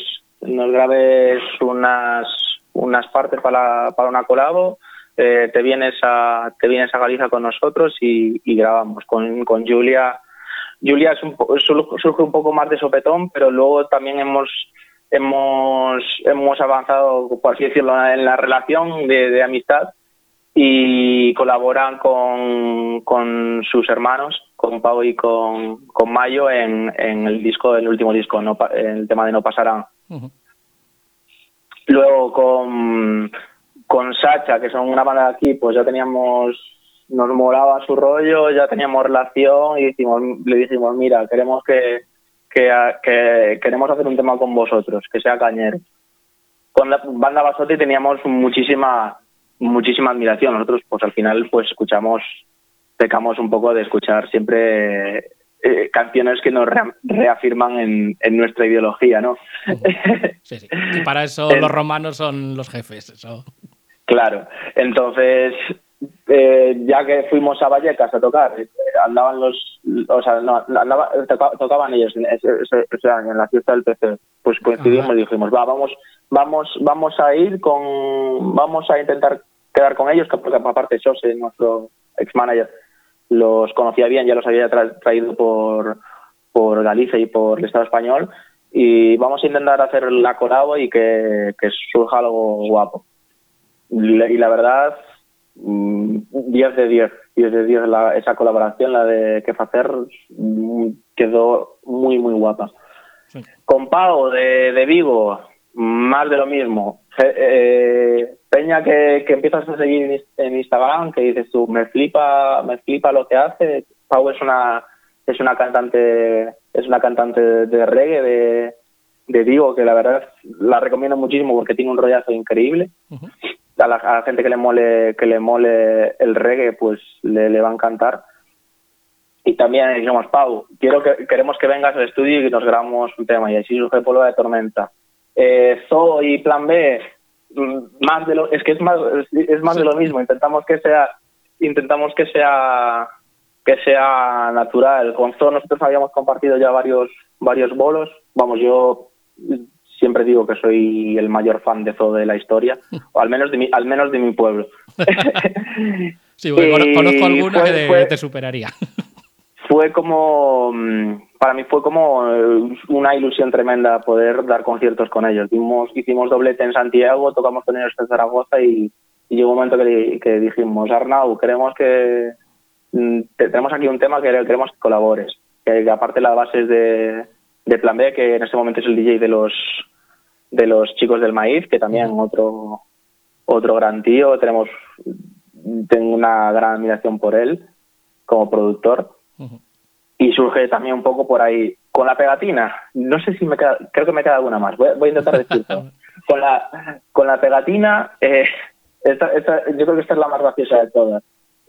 unas partes para una colabo, te vienes a Galicia con nosotros y grabamos. Con Julia surge un poco más de sopetón, pero luego también hemos avanzado, por así decirlo, en la relación de amistad, y colaboran con sus hermanos, con Pau y con Mayo, en el último disco, en el tema de No Pasarán. Uh-huh. Luego con Sacha, que son una banda de aquí, pues ya nos molaba su rollo, ya teníamos relación, y le dijimos, mira, queremos que queremos hacer un tema con vosotros, que sea cañero. Con la banda Basote teníamos muchísima admiración. Nosotros, pues al final, pues pecamos un poco de escuchar siempre canciones que nos reafirman en nuestra ideología, ¿no? Sí. Y para eso los romanos son los jefes, eso. Claro. Entonces, ya que fuimos a Vallecas a tocar, tocaban ellos ese año en la fiesta del PC. Pues coincidimos y dijimos, vamos a intentar quedar con ellos, porque aparte José, nuestro ex-manager, los conocía bien, ya los había traído por Galicia y por el Estado español, y vamos a intentar hacer la colabo y que surja algo guapo. Y la verdad, 10 de 10 esa colaboración, la de Que Facer, quedó muy, muy guapa. Sí. Con Pau de Vigo, más de lo mismo. Peña que empiezas a seguir en Instagram, que dices tú, me flipa lo que hace. Pau es una cantante de reggae de Vigo, que la verdad la recomiendo muchísimo porque tiene un rollazo increíble. Uh-huh. A la gente que le mole el reggae, pues le va a encantar. Y también dijimos, Pau, queremos que vengas al estudio y que nos grabamos un tema, y así surge Polvo de Tormenta. Zoo y Plan B, es más de lo mismo. Intentamos que sea natural. Con Zoo nosotros habíamos compartido ya varios bolos. Vamos, yo siempre digo que soy el mayor fan de Zoo de la historia, o al menos de mi pueblo. Sí, bueno, conozco alguna que te superaría. Para mí fue como una ilusión tremenda poder dar conciertos con ellos. Hicimos doblete en Santiago, tocamos con ellos en Zaragoza, y llegó un momento que dijimos, Arnau, tenemos aquí un tema que queremos que colabores. Que aparte la base es de Plan B, que en este momento es el DJ de los Chicos del Maíz, que también otro gran tío. Tengo una gran admiración por él como productor. Uh-huh. Y surge también un poco por ahí. Con la pegatina, no sé si creo que me queda alguna más. Voy a intentar decirlo. Con la pegatina, yo creo que esta es la más graciosa de todas.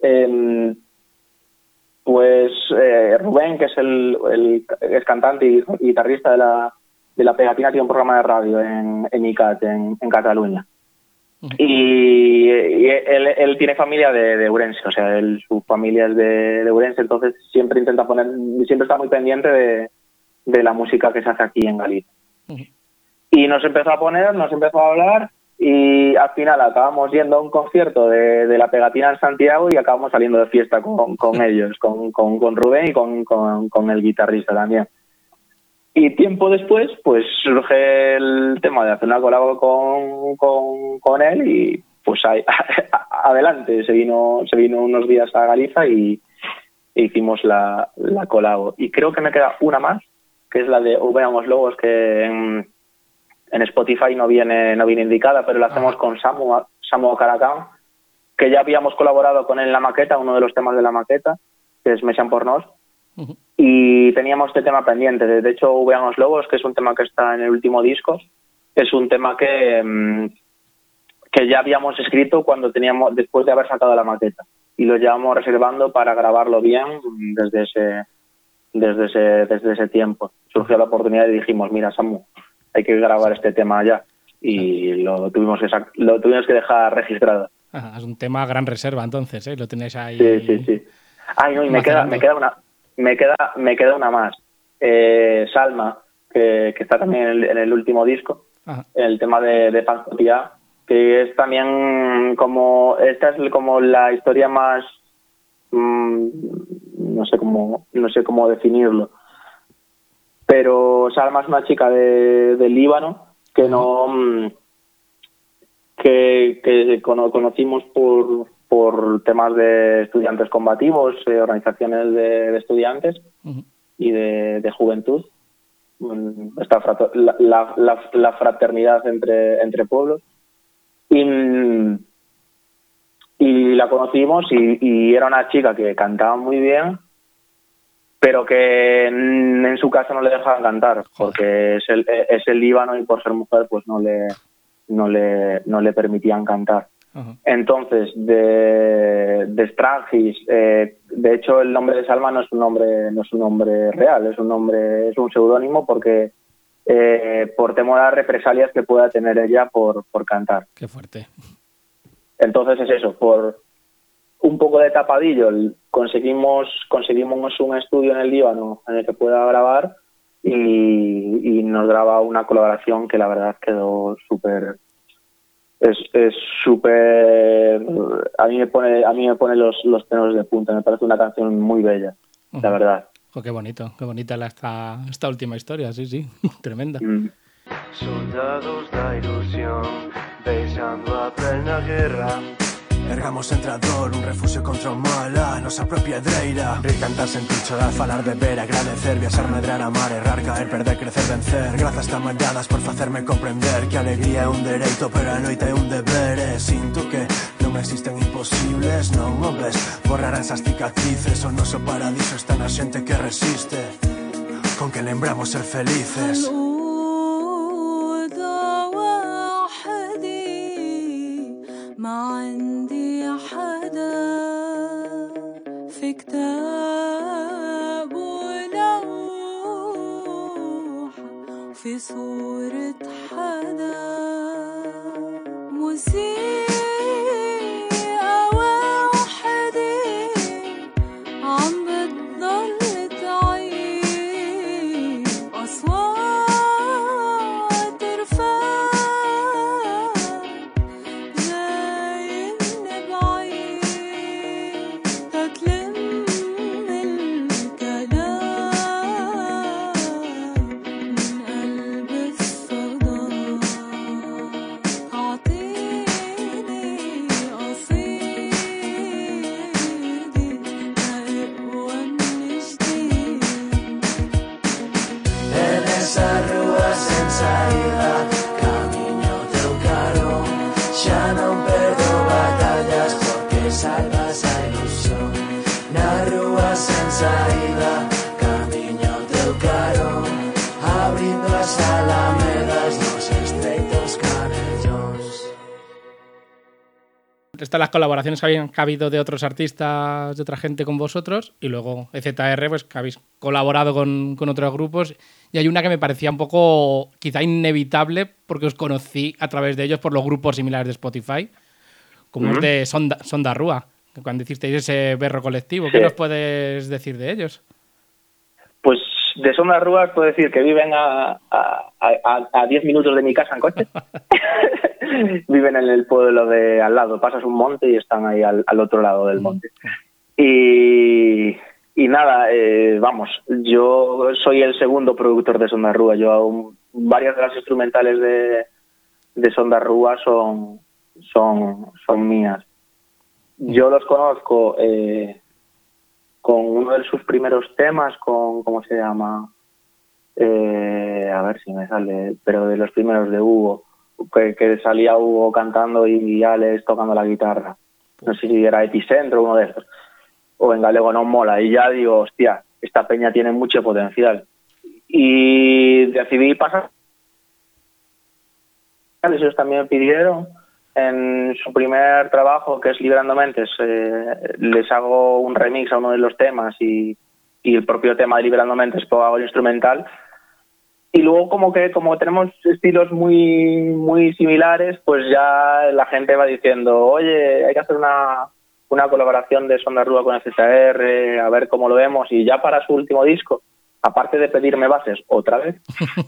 Rubén, que es cantante y guitarrista de la pegatina, tiene un programa de radio en ICAT, en Cataluña. Uh-huh. Y él tiene familia de Ourense, o sea, su familia es de Ourense, entonces siempre está muy pendiente de la música que se hace aquí en Galicia. Uh-huh. Y nos empezó a hablar, y al final acabamos yendo a un concierto de la pegatina en Santiago, y acabamos saliendo de fiesta con ellos, con Rubén y con el guitarrista también. Y tiempo después, pues surge el tema de hacer una colabo con él, y pues adelante, se vino unos días a Galicia y hicimos la colabo. Y creo que me queda una más, que es la de Vean los Lobos, que en Spotify no viene indicada, pero la hacemos con Samu Caracán, que ya habíamos colaborado con él en la maqueta, uno de los temas de la maqueta, que es Mesian por Nos. Uh-huh. Y teníamos este tema pendiente. De hecho, Vean los Lobos, que es un tema que está en el último disco, es un tema que ya habíamos escrito después de haber sacado la maqueta, y lo llevamos reservando para grabarlo bien desde ese tiempo. Surgió la oportunidad y dijimos, mira, Samu, hay que grabar este tema ya, y lo tuvimos que dejar registrado. Ajá, es un tema gran reserva, entonces, ¿eh? Lo tenéis ahí. Sí. Ay, no, y me queda una más. Salma, que está también en el último disco. Ajá. El tema de Panzopia, que es también esta es como la historia más, no sé cómo definirlo, pero Salma es una chica del Líbano, que no que conocimos por temas de estudiantes combativos, organizaciones de estudiantes y de juventud, la fraternidad entre pueblos, y la conocimos y era una chica que cantaba muy bien, pero que en su casa no le dejaban cantar porque es el Líbano y por ser mujer pues no le permitían cantar. Entonces de Strangis, de hecho el nombre de Salma no es un nombre real, es un seudónimo porque por temor a represalias que pueda tener ella por cantar. Qué fuerte. Entonces es eso, por un poco de tapadillo conseguimos un estudio en el Líbano en el que pueda grabar y nos graba una colaboración que la verdad quedó súper. Es súper. A mí me pone los pelos de punta. Me parece una canción muy bella, la verdad. Oh, qué bonita esta última historia, sí, tremenda. Soldados da ilusión, beijando a plena guerra. Ergamos entrador, un refugio contra un mala, nosa propia dreira. Rir, cantar, sentir, chorar, falar de ver, agradecer, viaxar, medrar, amar, errar, caer, perder, crecer, vencer. Grazas tan malladas por facerme comprender que a alegría é un dereito, pero a noite é un deber. Sinto que non existen imposibles, non o ves. Borrarán esas cicatrices, o noso paradiso está na xente que resiste, con que lembramos ser felices. ما عندي حدا في كتاب ولوح في صورة حدا موسيقى وحدة عم بتضل تعيد أصوات رفاق Salvas a ilusión, na rúa sen saída, camiño teu carón, abrindo as alamedas nos estreitos canellóns. Están las colaboraciones que ha habido de otros artistas, de otra gente con vosotros, y luego EZR, pues que habéis colaborado con otros grupos, y hay una que me parecía un poco quizá inevitable porque os conocí a través de ellos por los grupos similares de Spotify, como es de Sonda Rúa, cuando hicisteis ese berro colectivo. ¿Qué nos puedes decir de ellos? Pues de Sonda Rúa puedo decir que viven a 10 minutos de mi casa en coche. Viven en el pueblo de al lado, pasas un monte y están ahí al otro lado del monte. Y nada, vamos, yo soy el segundo productor de Sonda Rúa. Yo varias de las instrumentales de Sonda Rúa son mías. Yo los conozco con uno de sus primeros temas, con ¿cómo se llama? A ver si me sale, pero de los primeros de Hugo, que salía Hugo cantando y Alex tocando la guitarra. No sé si era Epicentro, uno de esos, o en galego non mola, y ya digo, hostia, esta peña tiene mucho potencial. Y decidí pasar. Ellos también pidieron. En su primer trabajo, que es Liberando Mentes, les hago un remix a uno de los temas y el propio tema de Liberando Mentes pues hago el instrumental. Y luego como tenemos estilos muy similares, pues ya la gente va diciendo, oye, hay que hacer una colaboración de Sonda Rúa con EZR, a ver cómo lo vemos. Y ya para su último disco, aparte de pedirme bases otra vez,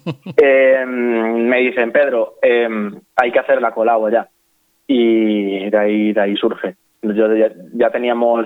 me dicen, Pedro, hay que hacer la colabo ya. Y de ahí surge. Ya teníamos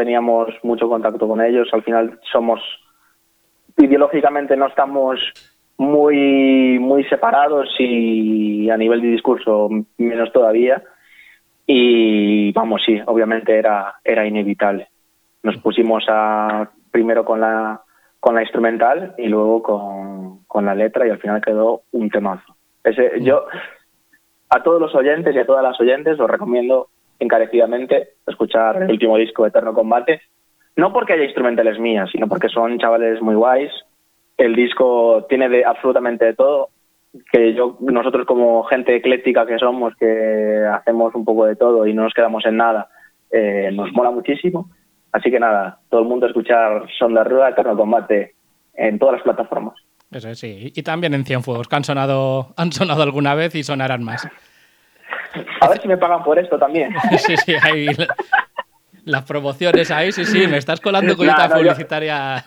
mucho contacto con ellos. Al final ideológicamente no estamos muy separados y a nivel de discurso menos todavía. Y vamos, sí, obviamente era inevitable. Nos pusimos primero con la instrumental y luego con la letra, y al final quedó un temazo. Yo a todos los oyentes y a todas las oyentes os recomiendo encarecidamente escuchar el último disco de Eterno Combate, no porque haya instrumentales mías, sino porque son chavales muy guays. El disco tiene absolutamente de todo, que nosotros como gente ecléctica que somos, que hacemos un poco de todo y no nos quedamos en nada, nos mola muchísimo. Así que nada, todo el mundo a escuchar Son de Rueda, Eterno Combate en todas las plataformas. Eso es, sí. Y también en Cienfuegos, que han sonado alguna vez y sonarán más. A ver si me pagan por esto también. Sí, ahí las promociones ahí, sí, me estás colando cuñitas publicitarias.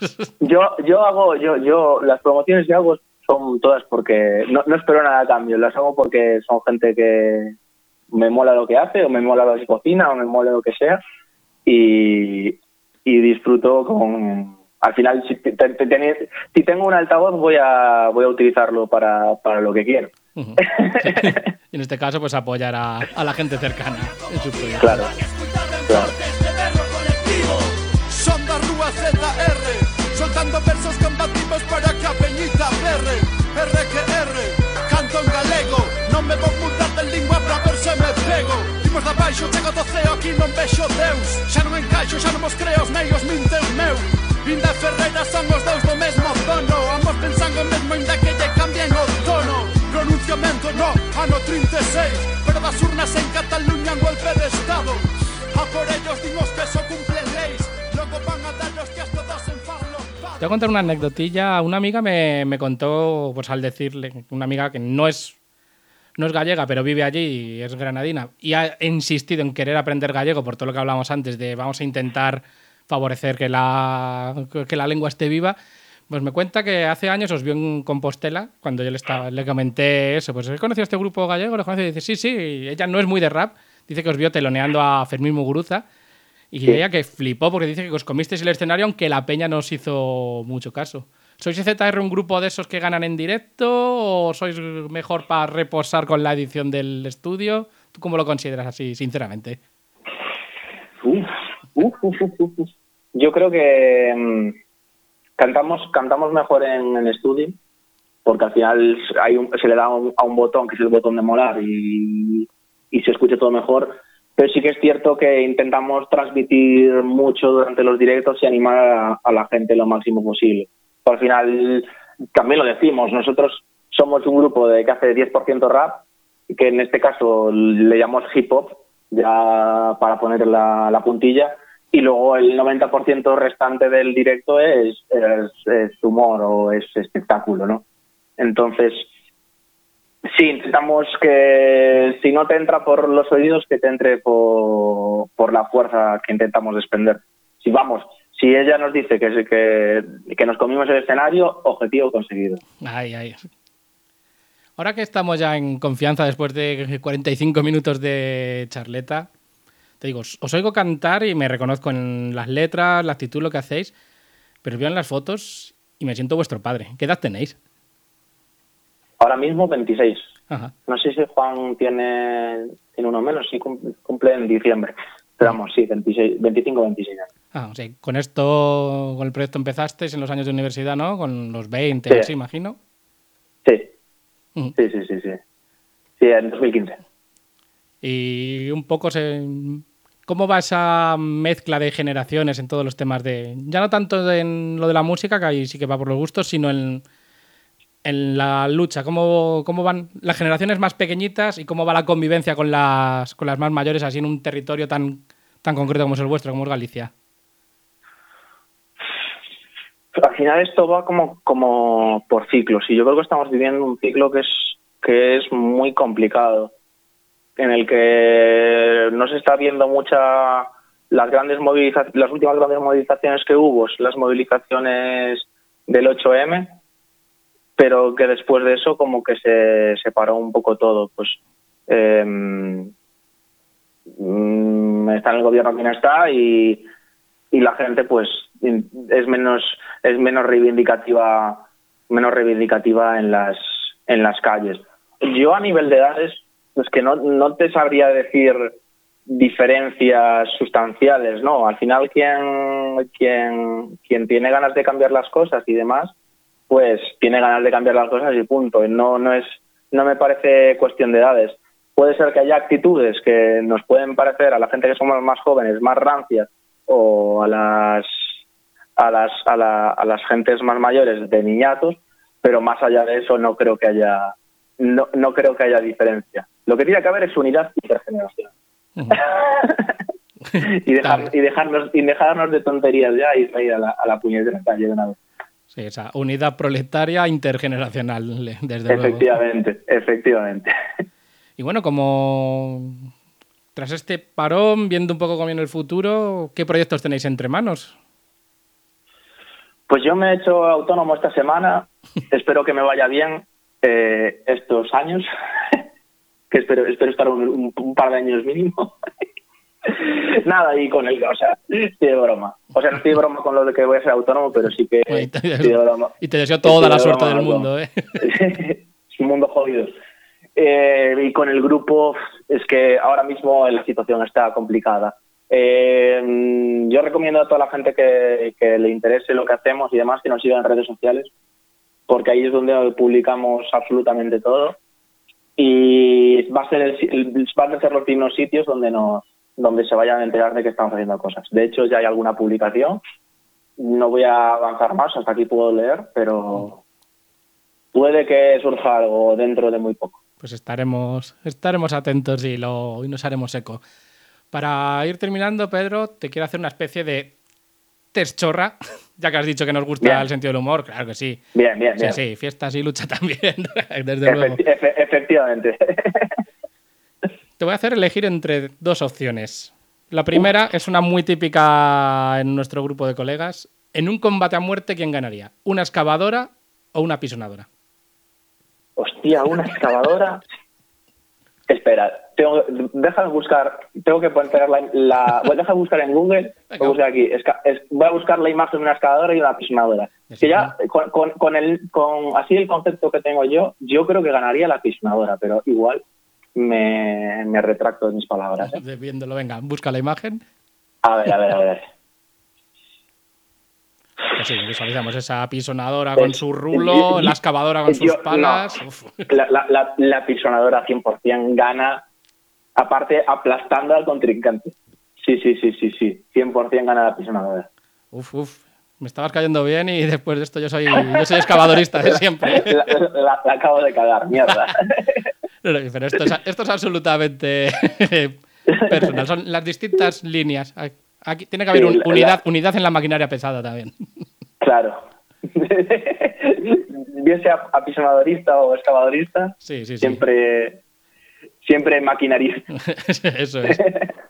Yo las promociones que hago son todas porque no espero nada a cambio, las hago porque son gente que me mola lo que hace, o me mola lo que cocina, o me mola lo que sea, y disfruto con... Al final, si tengo un altavoz, voy a utilizarlo para lo que quiero. Uh-huh. Y en este caso, pues apoyar a la gente cercana en su proyecto. Claro. Son da Rúa ZR, soltando versos combativos para que a Peñita berre. R que R, canto en galego, non me vou mudar de lingua para ver se me pego. Dimos de baixo, chego do ceo, aquí non vexo Deus. Xa non encaixo, xa non mos creo, os meios mintes meu. Vinda Ferreira son os dous do mesmo tono, ambos pensando mesmo ainda que lle cambien o tono. Pronunciamento no, ano 36, pero das urnas en Cataluña un golpe de estado. A por ellos dimos que eso cumple leis, luego van a dar los días todos en farlo. Te voy a contar una anecdotilla. Una amiga me contó, pues al decirle, una amiga que no es gallega, pero vive allí y es granadina, y ha insistido en querer aprender gallego por todo lo que hablamos antes de vamos a intentar favorecer que la lengua esté viva. Pues me cuenta que hace años os vio en Compostela, cuando yo le comenté eso, pues ¿he conocido a este grupo gallego? ¿Lo conoce? Y dice, sí, ella no es muy de rap, dice que os vio teloneando a Fermín Muguruza, y Sí. ella que flipó porque dice que os comisteis el escenario aunque la peña no os hizo mucho caso. ¿Sois ZR un grupo de esos que ganan en directo o sois mejor para reposar con la edición del estudio? ¿Tú cómo lo consideras así, sinceramente? Yo creo que cantamos mejor en el estudio, porque al final se le da a un botón, que es el botón de molar, y se escucha todo mejor. Pero sí que es cierto que intentamos transmitir mucho durante los directos y animar a la gente lo máximo posible. Al final, también lo decimos, nosotros somos un grupo que hace 10% rap, que en este caso le llamamos hip hop, ya para poner la puntilla, y luego el 90% restante del directo es humor o es espectáculo, ¿no? Entonces, sí, intentamos que si no te entra por los oídos, que te entre por la fuerza que intentamos desprender. Si ella nos dice que nos comimos el escenario, objetivo conseguido. Ay. Ahora que estamos ya en confianza después de 45 minutos de charleta, te digo, os oigo cantar y me reconozco en las letras, la actitud, lo que hacéis, pero os veo en las fotos y me siento vuestro padre. ¿Qué edad tenéis? Ahora mismo 26. Ajá. No sé si Juan tiene uno menos, sí cumple en diciembre. Pero vamos, sí, 25, 26 años. O sea, con el proyecto empezasteis en los años de universidad, ¿no? Con los 20, Sí. así, imagino. Sí. Uh-huh. Sí. Sí, en 2015. Y un poco ¿cómo va esa mezcla de generaciones en todos los temas ya no tanto en lo de la música, que ahí sí que va por los gustos, sino en la lucha? ¿Cómo van las generaciones más pequeñitas y cómo va la convivencia con las más mayores así en un territorio tan concreto como es el vuestro, como es Galicia? Al final esto va como por ciclos, y yo creo que estamos viviendo un ciclo que es muy complicado, en el que no se está viendo las últimas grandes movilizaciones que hubo, las movilizaciones del 8M, pero que después de eso como que se separó un poco todo. Pues está en el gobierno quien está, y la gente pues es menos reivindicativa menos reivindicativa en las calles. Yo a nivel de edades, es que no te sabría decir diferencias sustanciales, ¿no? Al final quien tiene ganas de cambiar las cosas y demás, pues tiene ganas de cambiar las cosas y punto. No me parece cuestión de edades. Puede ser que haya actitudes que nos pueden parecer a la gente que somos más jóvenes más rancias, o a las gentes más mayores de niñatos, pero más allá de eso no creo que haya diferencia. Lo que tiene que haber es unidad intergeneracional. y dejarnos de tonterías ya y ir a la puñetera calle de una vez. Sí, esa unidad proletaria intergeneracional, desde luego. Efectivamente. Y bueno, como tras este parón, viendo un poco cómo viene el futuro, ¿qué proyectos tenéis entre manos? Pues yo me he hecho autónomo esta semana. Espero que me vaya bien estos años. Que espero estar un par de años mínimo. Nada, y con el... O sea, estoy de broma. O sea, no estoy de broma con lo de que voy a ser autónomo, pero sí que estoy de broma. Y te deseo toda la suerte del mundo, ¿eh? Es un mundo jodido. Y con el grupo, es que ahora mismo la situación está complicada. Yo recomiendo a toda la gente que le interese lo que hacemos y demás, que nos siga en redes sociales, porque ahí es donde publicamos absolutamente todo. Y van a ser los mismos sitios donde se vayan a enterar de que estamos haciendo cosas. De hecho, ya hay alguna publicación. No voy a avanzar más, hasta aquí puedo leer, pero puede que surja algo dentro de muy poco. Pues estaremos atentos y nos haremos eco. Para ir terminando, Pedro, te quiero hacer una especie de test chorra, ya que has dicho que nos gusta el sentido del humor, claro que sí. Bien. Sí, fiestas y lucha también, desde luego. Efectivamente. Te voy a hacer elegir entre dos opciones. La primera es una muy típica en nuestro grupo de colegas. En un combate a muerte, ¿quién ganaría? ¿Una excavadora o una apisonadora? Hostia, una excavadora. Espera, deja de buscar. Tengo que poner deja de buscar en Google. Voy a buscar aquí. Voy a buscar la imagen de una excavadora y una apisonadora. Que ya con así el concepto que tengo yo creo que ganaría la apisonadora, pero igual me retracto de mis palabras. Viéndolo, venga, busca la imagen. A ver. Pues sí, visualizamos esa apisonadora con su rulo, la excavadora con sus palas. No. La apisonadora 100% gana, aparte aplastando al contrincante. Sí. 100% gana la apisonadora. Uf. Me estabas cayendo bien y después de esto yo soy excavadorista de siempre. La acabo de cagar, mierda. Pero esto es absolutamente personal. Son las distintas líneas. Aquí tiene que haber unidad en la maquinaria pesada también. Claro. Bien sea apisonadorista o excavadorista, sí. Siempre maquinarista. Eso es.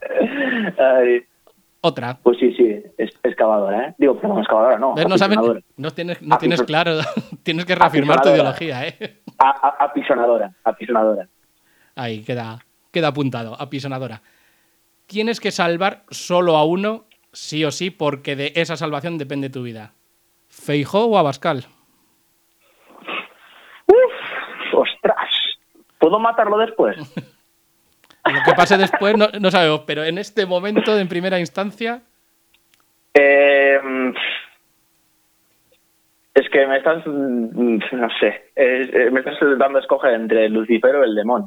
Otra. Pues sí, excavadora, ¿eh? Digo, perdón, excavadora no. No tienes claro. Tienes que reafirmar tu ideología, ¿eh? Apisonadora. Ahí queda apuntado, apisonadora. Tienes que salvar solo a uno, sí o sí, porque de esa salvación depende tu vida. ¿Feijóo o Abascal? ¡Ostras! ¿Puedo matarlo después? Lo que pase después no sabemos, pero en este momento, en primera instancia... Es que me estás... No sé. Me estás dando a escoger entre el Lucifer o el demonio.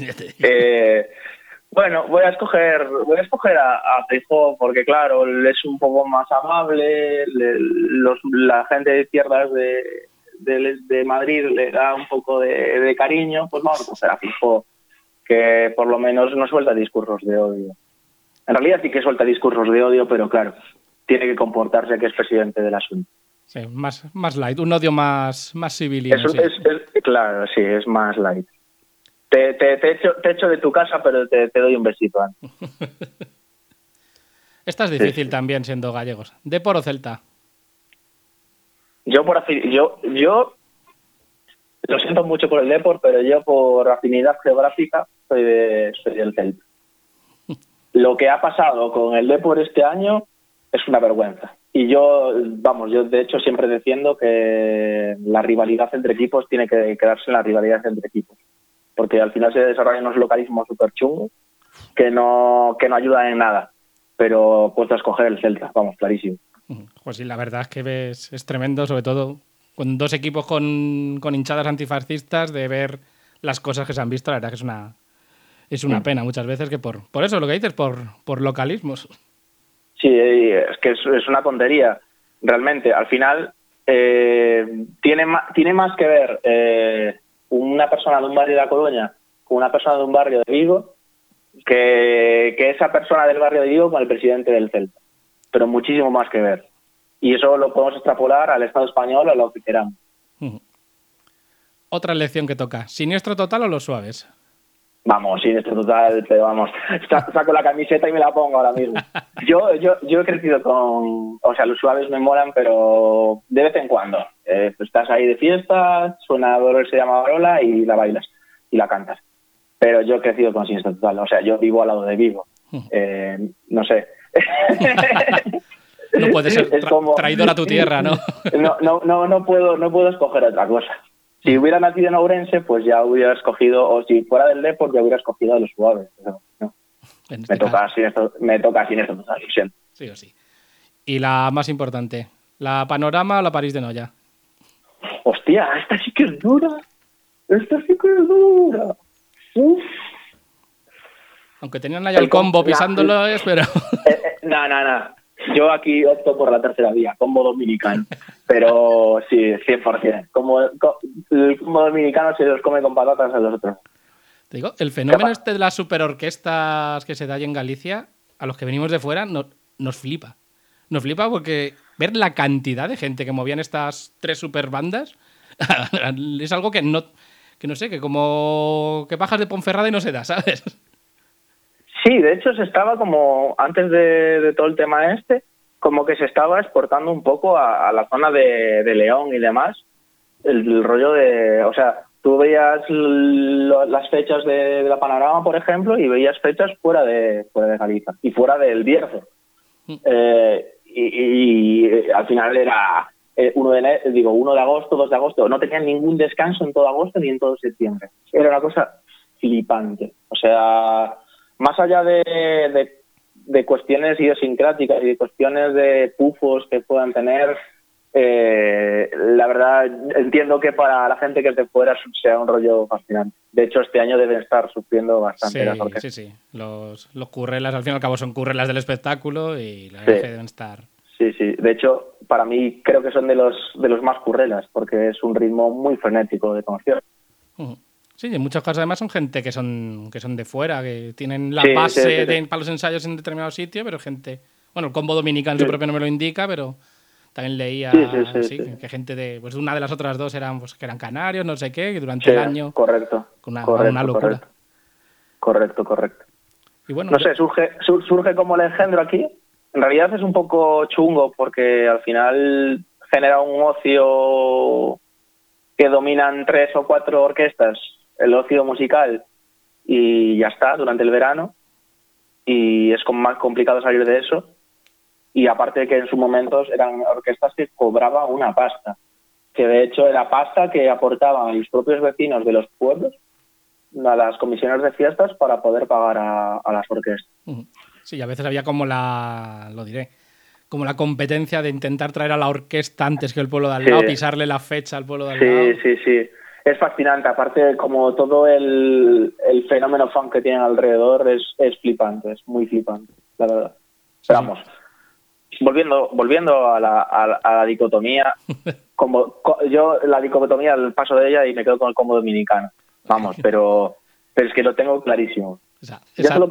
Bueno, voy a escoger a Feijóo porque, claro, es un poco más amable, la gente de izquierdas de Madrid le da un poco de cariño, pues vamos a coger a Feijóo, que por lo menos no suelta discursos de odio. En realidad sí que suelta discursos de odio, pero claro, tiene que comportarse que es presidente del asunto. Sí, más light, un odio más civilino. Claro, sí, es más light. Te echo de tu casa, pero te doy un besito antes. Esta es difícil también, siendo gallegos. ¿Depor o Celta? Yo lo siento mucho por el Depor, pero yo por afinidad geográfica soy del Celta. Lo que ha pasado con el Depor este año es una vergüenza. Y yo de hecho siempre defiendo que la rivalidad entre equipos tiene que quedarse en la rivalidad entre equipos, porque al final se desarrollan unos localismos súper chungos que no ayudan en nada, pero puesto a escoger el Celta, vamos, clarísimo. Pues sí, la verdad es que es tremendo, sobre todo con dos equipos con hinchadas antifascistas, de ver las cosas que se han visto. La verdad que es una pena muchas veces que por eso, lo que dices, por localismos. Sí, es que es una tontería, realmente. Al final tiene más que ver una persona de un barrio de La Coruña con una persona de un barrio de Vigo que esa persona del barrio de Vigo con el presidente del Celta. Pero muchísimo más que ver. Y eso lo podemos extrapolar al Estado español o a lo que queramos. Otra lección que toca. ¿Siniestro total o los suaves? Vamos, siniestro total, pero vamos, saco la camiseta y me la pongo ahora mismo. Yo he crecido con... O sea, los suaves me molan, pero de vez en cuando. Estás ahí de fiesta, suena Dolor se llama Barola y la bailas y la cantas. Pero yo he crecido con siniestro total. O sea, yo vivo al lado de Vigo. No sé. No puedes ser traidor a tu tierra, ¿no? No puedo escoger otra cosa. Si hubiera nacido en Ourense, pues ya hubiera escogido, o si fuera del Depor, ya hubiera escogido a los suaves. Pero no. Me toca siniestro total, lo siento. Sí o sí. Y la más importante, ¿la Panorama o la París de Noya? Hostia, esta sí que es dura. Uf. Aunque tenían ahí el combo pisándolo, pero... No. Yo aquí opto por la tercera vía, combo dominicano. Pero sí, 100%. El combo dominicano se los come con patatas a los otros. Te digo, el fenómeno de las superorquestas que se da ahí en Galicia, a los que venimos de fuera, nos flipa. Nos flipa porque ver la cantidad de gente que movían estas 3 superbandas es algo que no sé, que como que bajas de Ponferrada y no se da, ¿sabes? Sí, de hecho se estaba como, antes de todo el tema como que se estaba exportando un poco a la zona de León y demás, el rollo de, o sea, tú veías las fechas de la Panorama, por ejemplo, y veías fechas fuera de Galicia y fuera del Bierzo. Y al final era 1 de agosto, 2 de agosto, no tenían ningún descanso en todo agosto ni en todo septiembre. Era una cosa flipante, o sea... Más allá de cuestiones idiosincráticas y de cuestiones de pufos que puedan tener, la verdad entiendo que para la gente que es de fuera sea un rollo fascinante. De hecho, este año deben estar sufriendo bastante las orquestas. Sí. Los currelas, al fin y al cabo, son currelas del espectáculo y la verdad que deben estar... Sí. De hecho, para mí creo que son de los más currelas porque es un ritmo muy frenético de canción. Sí, en muchos casos además son gente que son de fuera, que tienen la base para los ensayos en determinado sitio, pero gente... Bueno, el combo dominicano su propio no me lo indica, pero también leía que gente de una de las otras dos eran que eran canarios, no sé qué, que durante el año... Correcto. Una locura. Correcto. Y bueno, no sé, surge como el engendro aquí. En realidad es un poco chungo porque al final genera un ocio que dominan 3 o 4 orquestas, el ocio musical, y ya está, durante el verano, y es más complicado salir de eso, y aparte de que en sus momentos eran orquestas que cobraban una pasta, que de hecho era pasta que aportaban los propios vecinos de los pueblos a las comisiones de fiestas para poder pagar a las orquestas. Sí, a veces había como como la competencia de intentar traer a la orquesta antes que el pueblo de al lado, pisarle la fecha al pueblo de al lado. Sí. Es fascinante. Aparte, como todo el fenómeno fan que tienen alrededor es flipante, es muy flipante, la verdad. Pero vamos, volviendo a la dicotomía, yo la dicotomía paso de ella y me quedo con el combo dominicano. Vamos, pero es que lo tengo clarísimo. Ya solo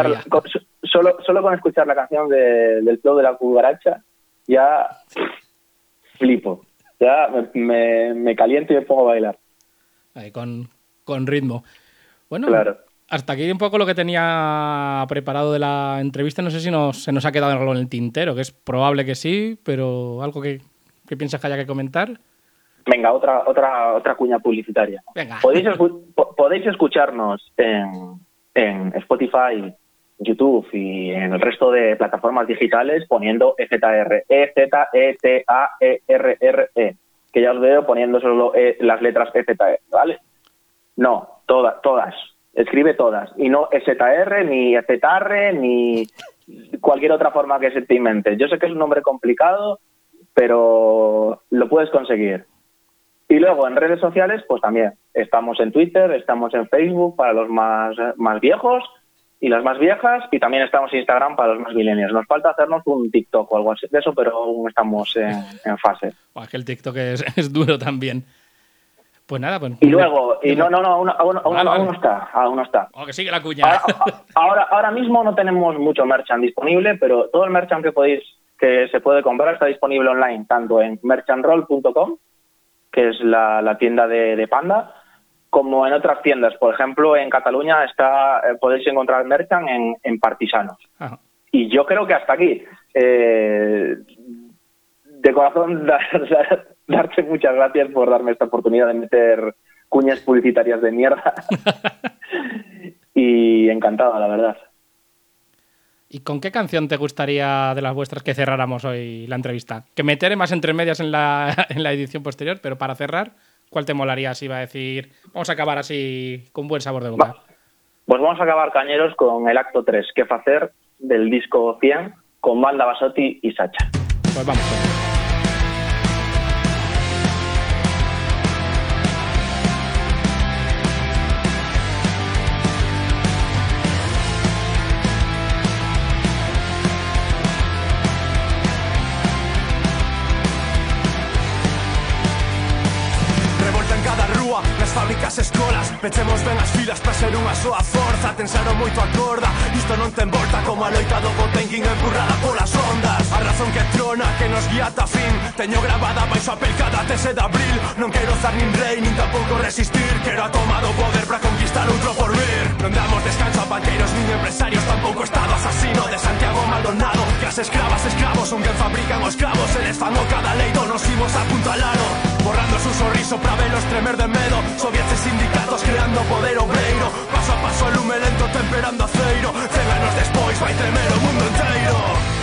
con escuchar la canción del flow de la cucaracha ya flipo, ya me caliento y me pongo a bailar. Ahí, con ritmo. Bueno, claro. Hasta aquí un poco lo que tenía preparado de la entrevista. No sé si se nos ha quedado algo en el tintero, que es probable que sí, pero algo que piensas que haya que comentar. Venga, otra cuña publicitaria. Venga. Podéis escucharnos en Spotify, YouTube y en el resto de plataformas digitales poniendo EZR, EZETAERRE, que ya os veo poniendo solo las letras EZR, ¿vale? No, todas. Escribe todas. Y no EZR, ni EZR, ni cualquier otra forma que se te invente. Yo sé que es un nombre complicado, pero lo puedes conseguir. Y luego en redes sociales, pues también. Estamos en Twitter, estamos en Facebook para los más viejos y las más viejas, y también estamos en Instagram para los más millennials. Nos falta hacernos un TikTok o algo así de eso, pero aún estamos en fase. Es que el TikTok es duro también. Pues nada, pues... Y luego, aún no está. Oh, que sigue la cuña. Ahora mismo no tenemos mucho merchant disponible, pero todo el merchant que se puede comprar está disponible online, tanto en merchantroll.com, que es la tienda de Panda, como en otras tiendas. Por ejemplo, en Cataluña podéis encontrar merchant en Partisanos. Ajá. Y yo creo que hasta aquí. De corazón, darte muchas gracias por darme esta oportunidad de meter cuñas publicitarias de mierda. Y encantado, la verdad. ¿Y con qué canción te gustaría de las vuestras que cerráramos hoy la entrevista? Que meteré más entre medias en la edición posterior, pero para cerrar, ¿cuál te molaría si iba a decir? Vamos a acabar así con buen sabor de boca. Pues vamos a acabar, cañeros, con el acto 3, ¿Qué facer?, del disco 100, con Banda Basotti y Sacha. Pues vamos con ello. Nas fábricas e escolas pechemos ben as filas para ser unha soa forza. Tensaron moito a corda, isto non ten volta, como a loita do Potemkin empurrada polas ondas. A razón que trona, que nos guía ata fin, teño grabada baixo a pel cada 13 de abril. Non quero zar nin rei, nin tampouco resistir, quero a toma do poder para conquistar outro porvir. Non damos descanso a banqueiros nin empresarios, tampouco estado asasino de Santiago Maldonado. Que as escravas, escravos son quen fabrican os cravos, eles fan o cada leito, nos imos apuntalado, borrando su sorriso para velos tremer de medo. Soviets e sindicatos creando poder obreiro, paso a paso el lume lento temperando aceiro. 100 anos despois vai tremer o mundo inteiro.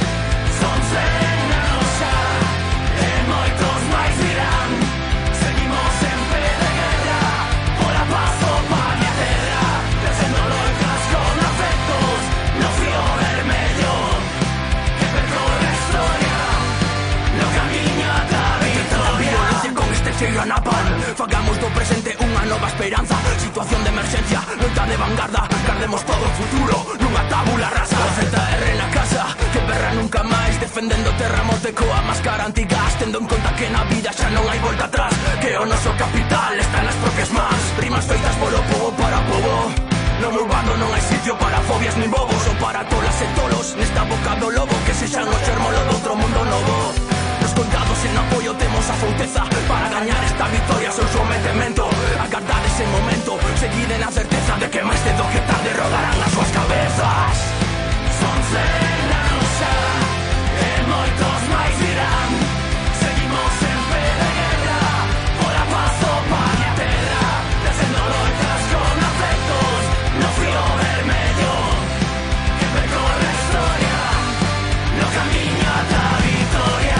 Son 100 anos xa e moitos máis virán. Seguimos en pé de guerra, por a paz o pan e a terra, descendo loitas con afectos no fío vermello que percorre a historia no camiño ata a victoria. Con este cheiro a napal fagamos do presente unha nova esperanza. Situación de emergencia, loita de vanguarda, guardemos todo o futuro nunha tábula rasa. O ZR na casa, que perra nunca máis, defendendo terramote coa máscara antigas, tendo en conta que na vida xa non hai volta atrás, que o noso capital está nas propias mans. Rimas feitas polo povo para povo, no meu bando non hai sitio para fobias nin bobos, ou para tolas e tolos nesta boca do lobo, que sexan o xermolo do outro mundo novo. Colgados en apoio temos a fouteza para gañar esta victoria, seu sometemento. Agardade ese momento, seguide na certeza de que máis cedo que tarde rodarán as súas cabezas. Son 100 anos xa e moitos máis virán. Seguimos en pé de guerra, por a paz o pan e a terra, descendo loitas con afectos no frío vermello que percorre a historia no camiño ata a victoria.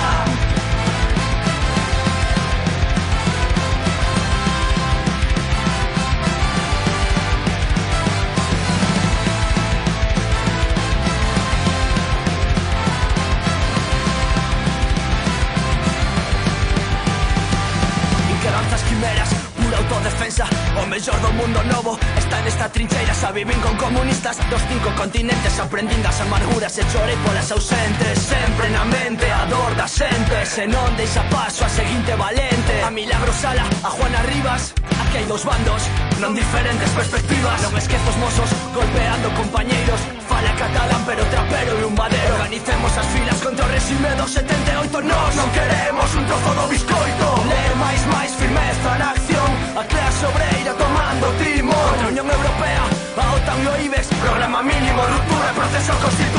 Quimeras, pura autodefensa, o mellor do mundo novo está nesta trincheira, xa vivín con comunistas dos 5 continentes, aprendín das amarguras e chorei polas ausentes. Sempre na mente a dor da xente, se non deixa paso a seguinte valente. A Milagro Sala, a Juana Rivas, aquí hai dos bandos, non diferentes perspectivas. Non esquezos mozos golpeando compañeiros, fala catalán pero trapero e un madero. Organicemos as filas contra o regime dos 78. Nos non queremos un trozo do biscoito. Ler máis firmeza na acción, a clase obreira tomando timón. Contra a Unión Europea, a OTAN e o IBEX, programa mínimo, ruptura e proceso constitucional.